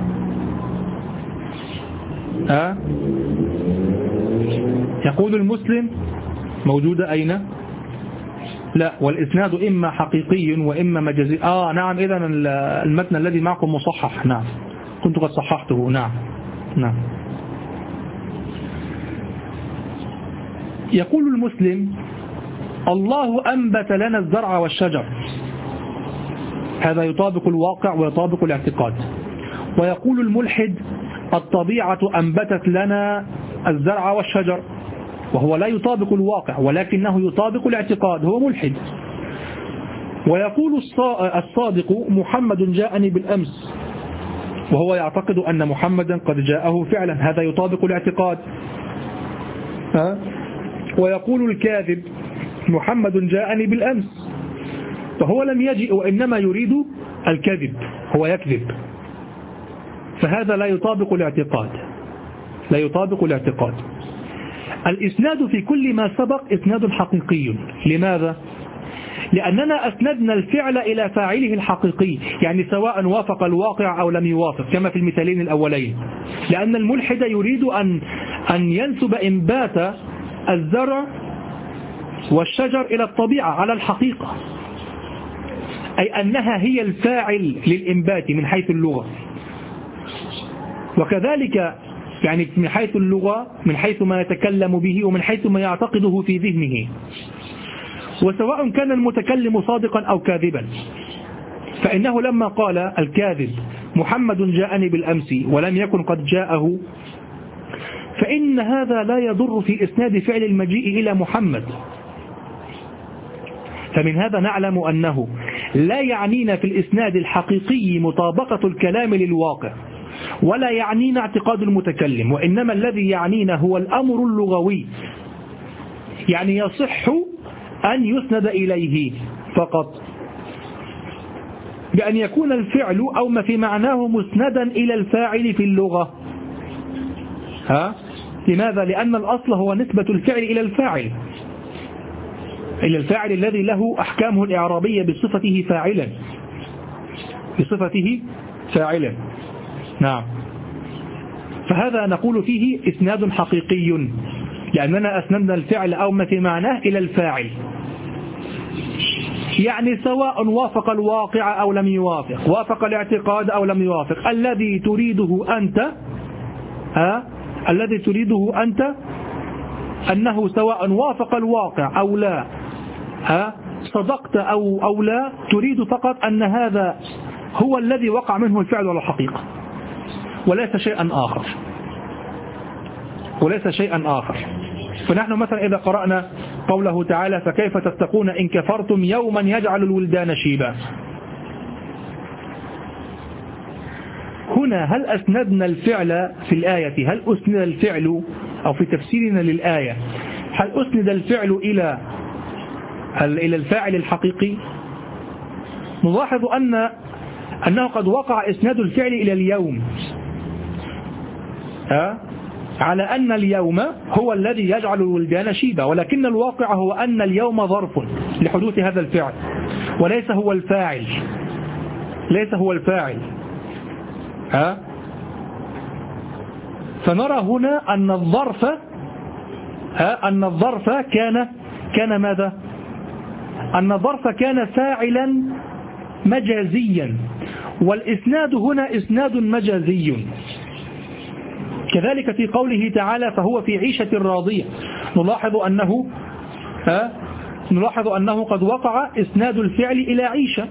Speaker 2: يقول المسلم موجودة أين؟ لا، والإسناد إما حقيقي وإما مجازي. نعم، إذن المتن الذي معكم مصحح. نعم، كنت قد صححته. نعم. يقول المسلم: الله أنبت لنا الزرع والشجر، هذا يطابق الواقع ويطابق الاعتقاد. ويقول الملحد: الطبيعة أنبتت لنا الزرع والشجر، وهو لا يطابق الواقع ولكنه يطابق الاعتقاد، هو ملحد. ويقول الصادق: محمد جاءني بالأمس، وهو يعتقد أن محمدا قد جاءه فعلا، هذا يطابق الاعتقاد. ويقول الكاذب: محمد جاءني بالأمس، فهو لم يجئ وإنما يريد الكذب، هو يكذب، فهذا لا يطابق الاعتقاد، لا يطابق الاعتقاد. الإسناد في كل ما سبق إسناد حقيقي. لماذا؟ لأننا أسندنا الفعل إلى فاعله الحقيقي، يعني سواء وافق الواقع أو لم يوافق، كما في المثالين الأولين. لأن الملحد يريد أن ينسب إنبات الزرع والشجر إلى الطبيعة على الحقيقة، أي أنها هي الفاعل للإنبات من حيث اللغة. وكذلك يعني من حيث اللغة، من حيث ما يتكلم به ومن حيث ما يعتقده في ذهنه، وسواء كان المتكلم صادقا أو كاذبا. فإنه لما قال الكاذب: محمد جاءني بالأمس، ولم يكن قد جاءه، فإن هذا لا يضر في إسناد فعل المجيء إلى محمد. فمن هذا نعلم أنه لا يعنينا في الإسناد الحقيقي مطابقة الكلام للواقع، ولا يعنينا اعتقاد المتكلم، وإنما الذي يعنينا هو الأمر اللغوي، يعني يصح أن يسند إليه فقط، بأن يكون الفعل أو ما في معناه مسندا إلى الفاعل في اللغة. لماذا؟ لأن الأصل هو نسبة الفعل إلى الفاعل، إلى الفاعل الذي له أحكامه الإعرابية بصفته فاعلا، بصفته فاعلا. نعم، فهذا نقول فيه إسناد حقيقي، لأننا أسندنا الفعل أو ما في معناه إلى الفاعل، يعني سواء وافق الواقع أو لم يوافق، وافق الاعتقاد أو لم يوافق، الذي تريده أنت الذي تريده أنت أنه سواء وافق الواقع أو لا، صدقت أو لا، تريد فقط أن هذا هو الذي وقع منه الفعل على الحقيقة، وليس شيئا آخر، وليس شيئا آخر. فنحن مثلا إذا قرأنا قوله تعالى فكيف تتقون إن كفرتم يوما يجعل الولدان شيبا، هنا هل أسندنا الفعل في الآية؟ هل أسند الفعل أو في تفسيرنا للآية هل أسند الفعل إلى الفاعل الحقيقي؟ نلاحظ أنه قد وقع إسناد الفعل إلى اليوم، على أن اليوم هو الذي يجعل الولدان شيبا، ولكن الواقع هو أن اليوم ظرف لحدوث هذا الفعل، وليس هو الفاعل، ليس هو الفاعل. فنرى هنا أن الظرف كان ماذا؟ أن الظرف كان فاعلا مجازيا، والإسناد هنا إسناد مجازي. كذلك في قوله تعالى فهو في عيشة راضية، نلاحظ أنه قد وقع إسناد الفعل إلى عيشة،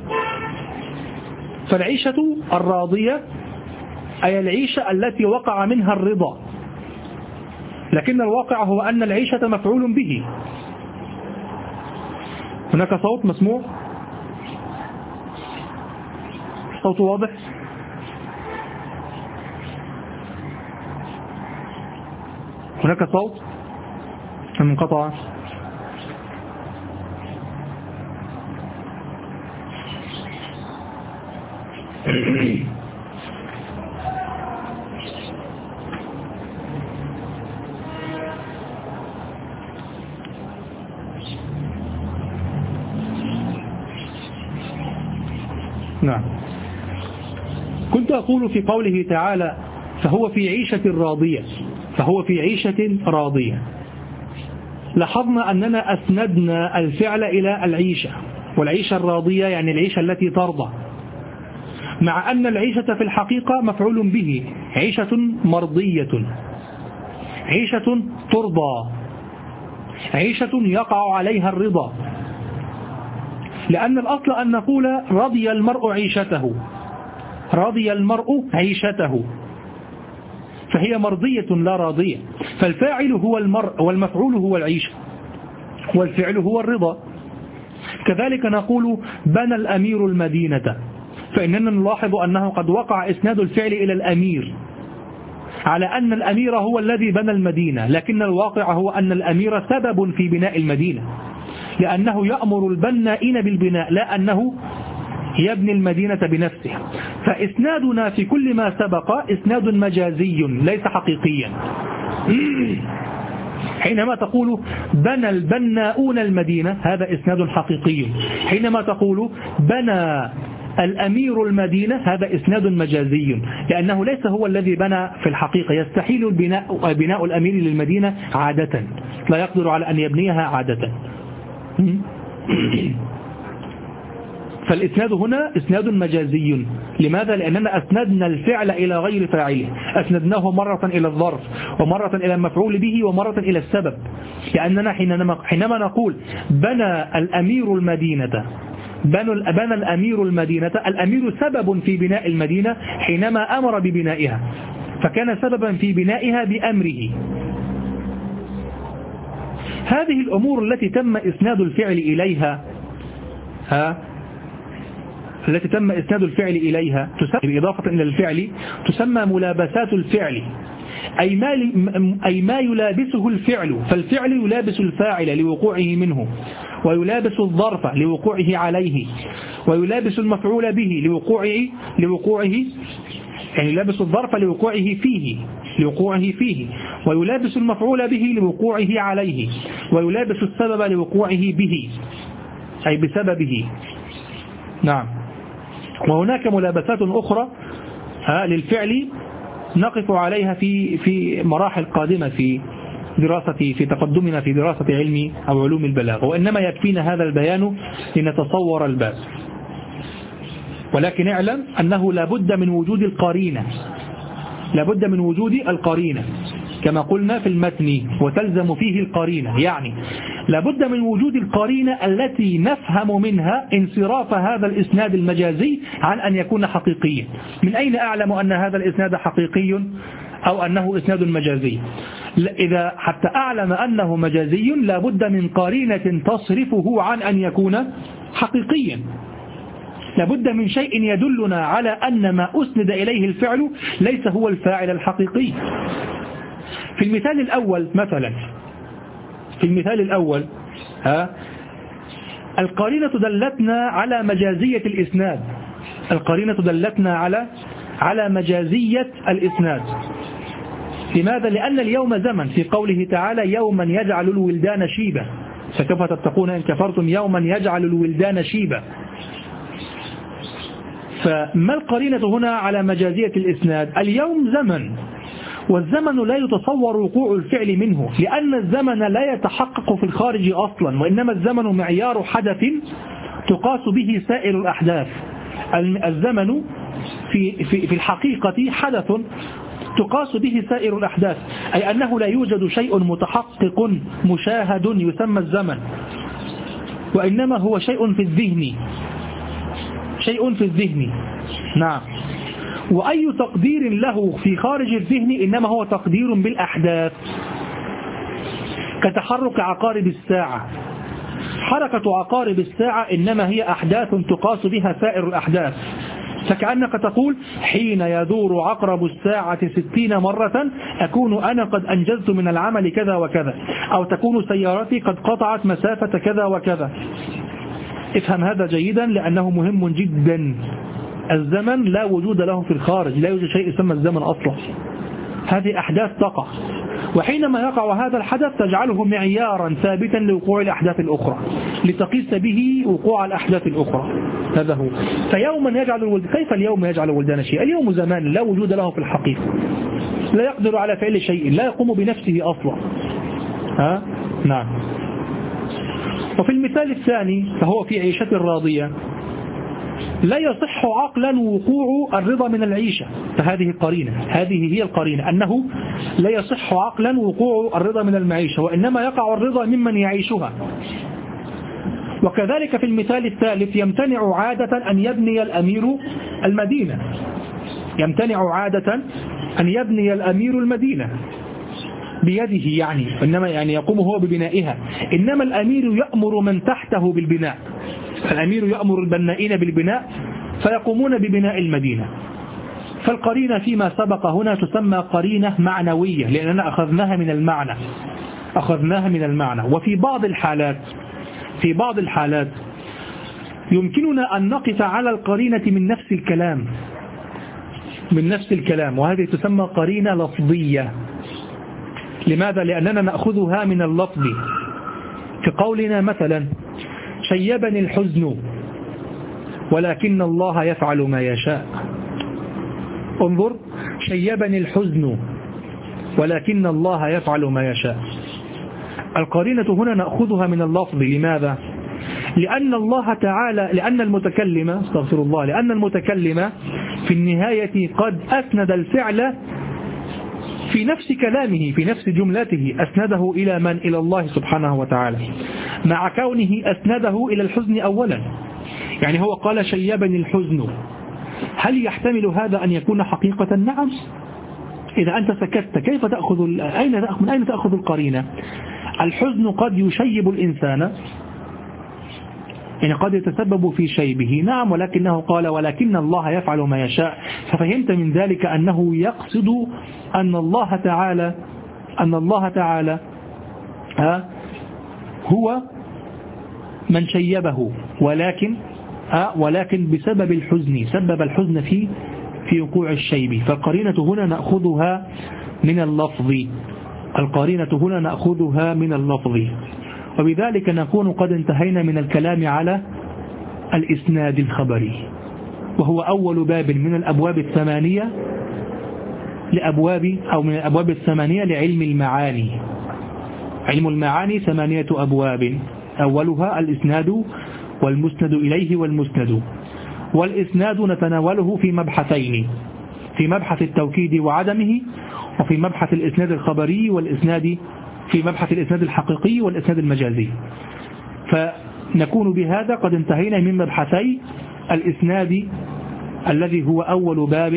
Speaker 2: فالعيشة الراضية أي العيشة التي وقع منها الرضا، لكن الواقع هو أن العيشة مفعول به. هناك صوت مسموع؟ صوت واضح؟ هناك صوت منقطع؟ نعم. كنت أقول في قوله تعالى فهو في عيشة راضية، فهو في عيشة راضية، لاحظنا أننا أسندنا الفعل إلى العيشة، والعيشة الراضية يعني العيشة التي ترضى، مع أن العيشة في الحقيقة مفعول به، عيشة مرضية، عيشة ترضى، عيشة يقع عليها الرضا، لأن الأصل أن نقول رضي المرء عيشته، رضي المرء عيشته، فهي مرضية لا راضية، فالفاعل هو المرء والمفعول هو العيشة والفعل هو الرضا. كذلك نقول بنى الأمير المدينة، فإننا نلاحظ أنه قد وقع إسناد الفعل إلى الأمير، على أن الأمير هو الذي بنى المدينة، لكن الواقع هو أن الأمير سبب في بناء المدينة، لأنه يأمر البنائين بالبناء لا أنه يبني المدينة بنفسه. فإسنادنا في كل ما سبق إسناد مجازي ليس حقيقيا. حينما تقول بنى البناؤون المدينة هذا إسناد حقيقي، حينما تقول بنى الأمير المدينة هذا إسناد مجازي، لأنه ليس هو الذي بنى في الحقيقة، يستحيل بناء الأمير للمدينة عادة، لا يقدر على أن يبنيها عادة. فالإسناد هنا إسناد مجازي. لماذا؟ لأننا أسندنا الفعل إلى غير فاعله، أسندناه مرة إلى الظرف ومرة إلى المفعول به ومرة إلى السبب، لأننا حينما نقول بنى الأمير المدينة، بنى الأمير المدينة، الأمير سبب في بناء المدينة حينما أمر ببنائها، فكان سببا في بنائها بأمره. هذه الأمور التي تم إسناد الفعل إليها التي تم إسناد الفعل إليها تسمى بإضافة إلى الفعل تسمى ملابسات الفعل، أي ما يلابسه الفعل، فالفعل يلابس الفاعل لوقوعه منه، ويلابس الظرف لوقوعه عليه، ويلابس المفعول به لوقوعه يعني يلابس الظرف لوقوعه فيه، ويلابس المفعول به لوقوعه عليه، ويلابس السبب لوقوعه به أي بسببه. نعم. وهناك ملابسات أخرى للفعل نقف عليها في مراحل قادمة في تقدمنا في دراسة علم أو علوم البلاغة، وإنما يكفينا هذا البيان لنتصور الباب. ولكن اعلم أنه لابد من وجود القرينة، لابد من وجود القرينة كما قلنا في المتن، وتلزم فيه القرينة، يعني لابد من وجود القرينة التي نفهم منها انصراف هذا الإسناد المجازي عن أن يكون حقيقيا. من أين أعلم أن هذا الإسناد حقيقي أو أنه إسناد مجازي؟ إذا حتى أعلم أنه مجازي لابد من قرينة تصرفه عن أن يكون حقيقيا، لابد من شيء يدلنا على أن ما أسند إليه الفعل ليس هو الفاعل الحقيقي. في المثال الأول مثلا، في المثال الأول القرينة دلتنا على مجازية الإسناد، القرينة دلتنا على مجازية الإسناد. لماذا؟ لأن اليوم زمن، في قوله تعالى يوما يجعل الولدان شيبا، فكيف تتقون إن كفرتم يوما يجعل الولدان شيبا. فما القرينة هنا على مجازية الإسناد؟ اليوم زمن، والزمن لا يتصور وقوع الفعل منه، لأن الزمن لا يتحقق في الخارج أصلا، وإنما الزمن معيار حدث تقاس به سائر الأحداث. الزمن في الحقيقة حدث تقاس به سائر الأحداث، أي أنه لا يوجد شيء متحقق مشاهد يسمى الزمن، وإنما هو شيء في الذهن، شيء في الذهن. نعم. وأي تقدير له في خارج الذهن إنما هو تقدير بالأحداث، كتحرك عقارب الساعة. حركة عقارب الساعة إنما هي أحداث تقاس بها سائر الأحداث، فكأنك تقول حين يدور عقرب الساعة 60 مرة أكون أنا قد أنجزت من العمل كذا وكذا، أو تكون سيارتي قد قطعت مسافة كذا وكذا. افهم هذا جيدا لأنه مهم جدا. الزمن لا وجود له في الخارج، لا يوجد شيء يسمى الزمن أصلا، هذه أحداث تقع، وحينما يقع هذا الحدث تجعله معيارا ثابتا لوقوع الأحداث الأخرى، لتقيس به وقوع الأحداث الأخرى. هذا هو. فيوما يجعل الولدان، كيف اليوم يجعل الولدان شيء؟ اليوم زمان لا وجود له في الحقيقة، لا يقدر على فعل شيء، لا يقوم بنفسه أصلا. نعم. وفي المثال الثاني فهو في عيشة راضية، لا يصح عقلا وقوع الرضا من العيشة، فهذه القرينة، هذه هي القرينة، أنه لا يصح عقلا وقوع الرضا من المعيشة، وإنما يقع الرضا ممن يعيشها. وكذلك في المثال الثالث يمتنع عادة أن يبني الأمير المدينة، يمتنع عادة أن يبني الأمير المدينة بيده، إنما يقوم هو ببنائها، إنما الأمير يأمر من تحته بالبناء، الأمير يأمر البنائين بالبناء فيقومون ببناء المدينة. فالقرينة فيما سبق هنا تسمى قرينة معنوية، لأننا أخذناها من المعنى. وفي بعض الحالات يمكننا أن نقف على القرينة من نفس الكلام، وهذه تسمى قرينة لفظية. لماذا؟ لأننا نأخذها من اللفظ، كقولنا مثلا شيبني الحزن ولكن الله يفعل ما يشاء. انظر، شيبني الحزن ولكن الله يفعل ما يشاء. القرينة هنا نأخذها من اللفظ. لماذا؟ لأن الله تعالى، لأن المتكلم في النهاية قد أسند الفعل في نفس كلامه، في نفس جملته، أسنده إلى من؟ إلى الله سبحانه وتعالى، مع كونه أسنده إلى الحزن أولا. هو قال شيبني الحزن، هل يحتمل هذا أن يكون حقيقة؟ نعم. إذا أنت سكت كيف تأخذ؟ من أين تأخذ القرينة؟ الحزن قد يشيب الإنسان يعني قد يتسبب في شيبه، نعم، ولكنه قال ولكن الله يفعل ما يشاء، ففهمت من ذلك أنه يقصد أن الله تعالى هو من شيبه، ولكن بسبب الحزن، سبب الحزن في وقوع الشيب. فالقرينة هنا نأخذها من اللفظ، وبذلك نكون قد انتهينا من الكلام على الإسناد الخبري، وهو أول باب من الأبواب الثمانية من الأبواب الثمانية لعلم المعاني. علم المعاني 8 أبواب، أولها الإسناد والمسند إليه والمسند. والإسناد نتناوله في مبحثين، في مبحث التوكيد وعدمه، وفي مبحث الإسناد الخبري في مبحث الإسناد الحقيقي والإسناد المجازي. فنكون بهذا قد انتهينا من مبحثي الإسناد الذي هو أول باب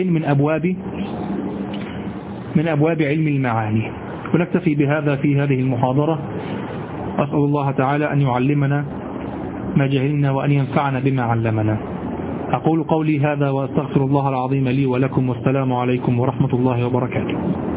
Speaker 2: من أبواب علم المعاني. ونكتفي بهذا في هذه المحاضرة. أسأل الله تعالى أن يعلمنا ما جهلنا وأن ينفعنا بما علمنا. أقول قولي هذا وأستغفر الله العظيم لي ولكم، والسلام عليكم ورحمة الله وبركاته.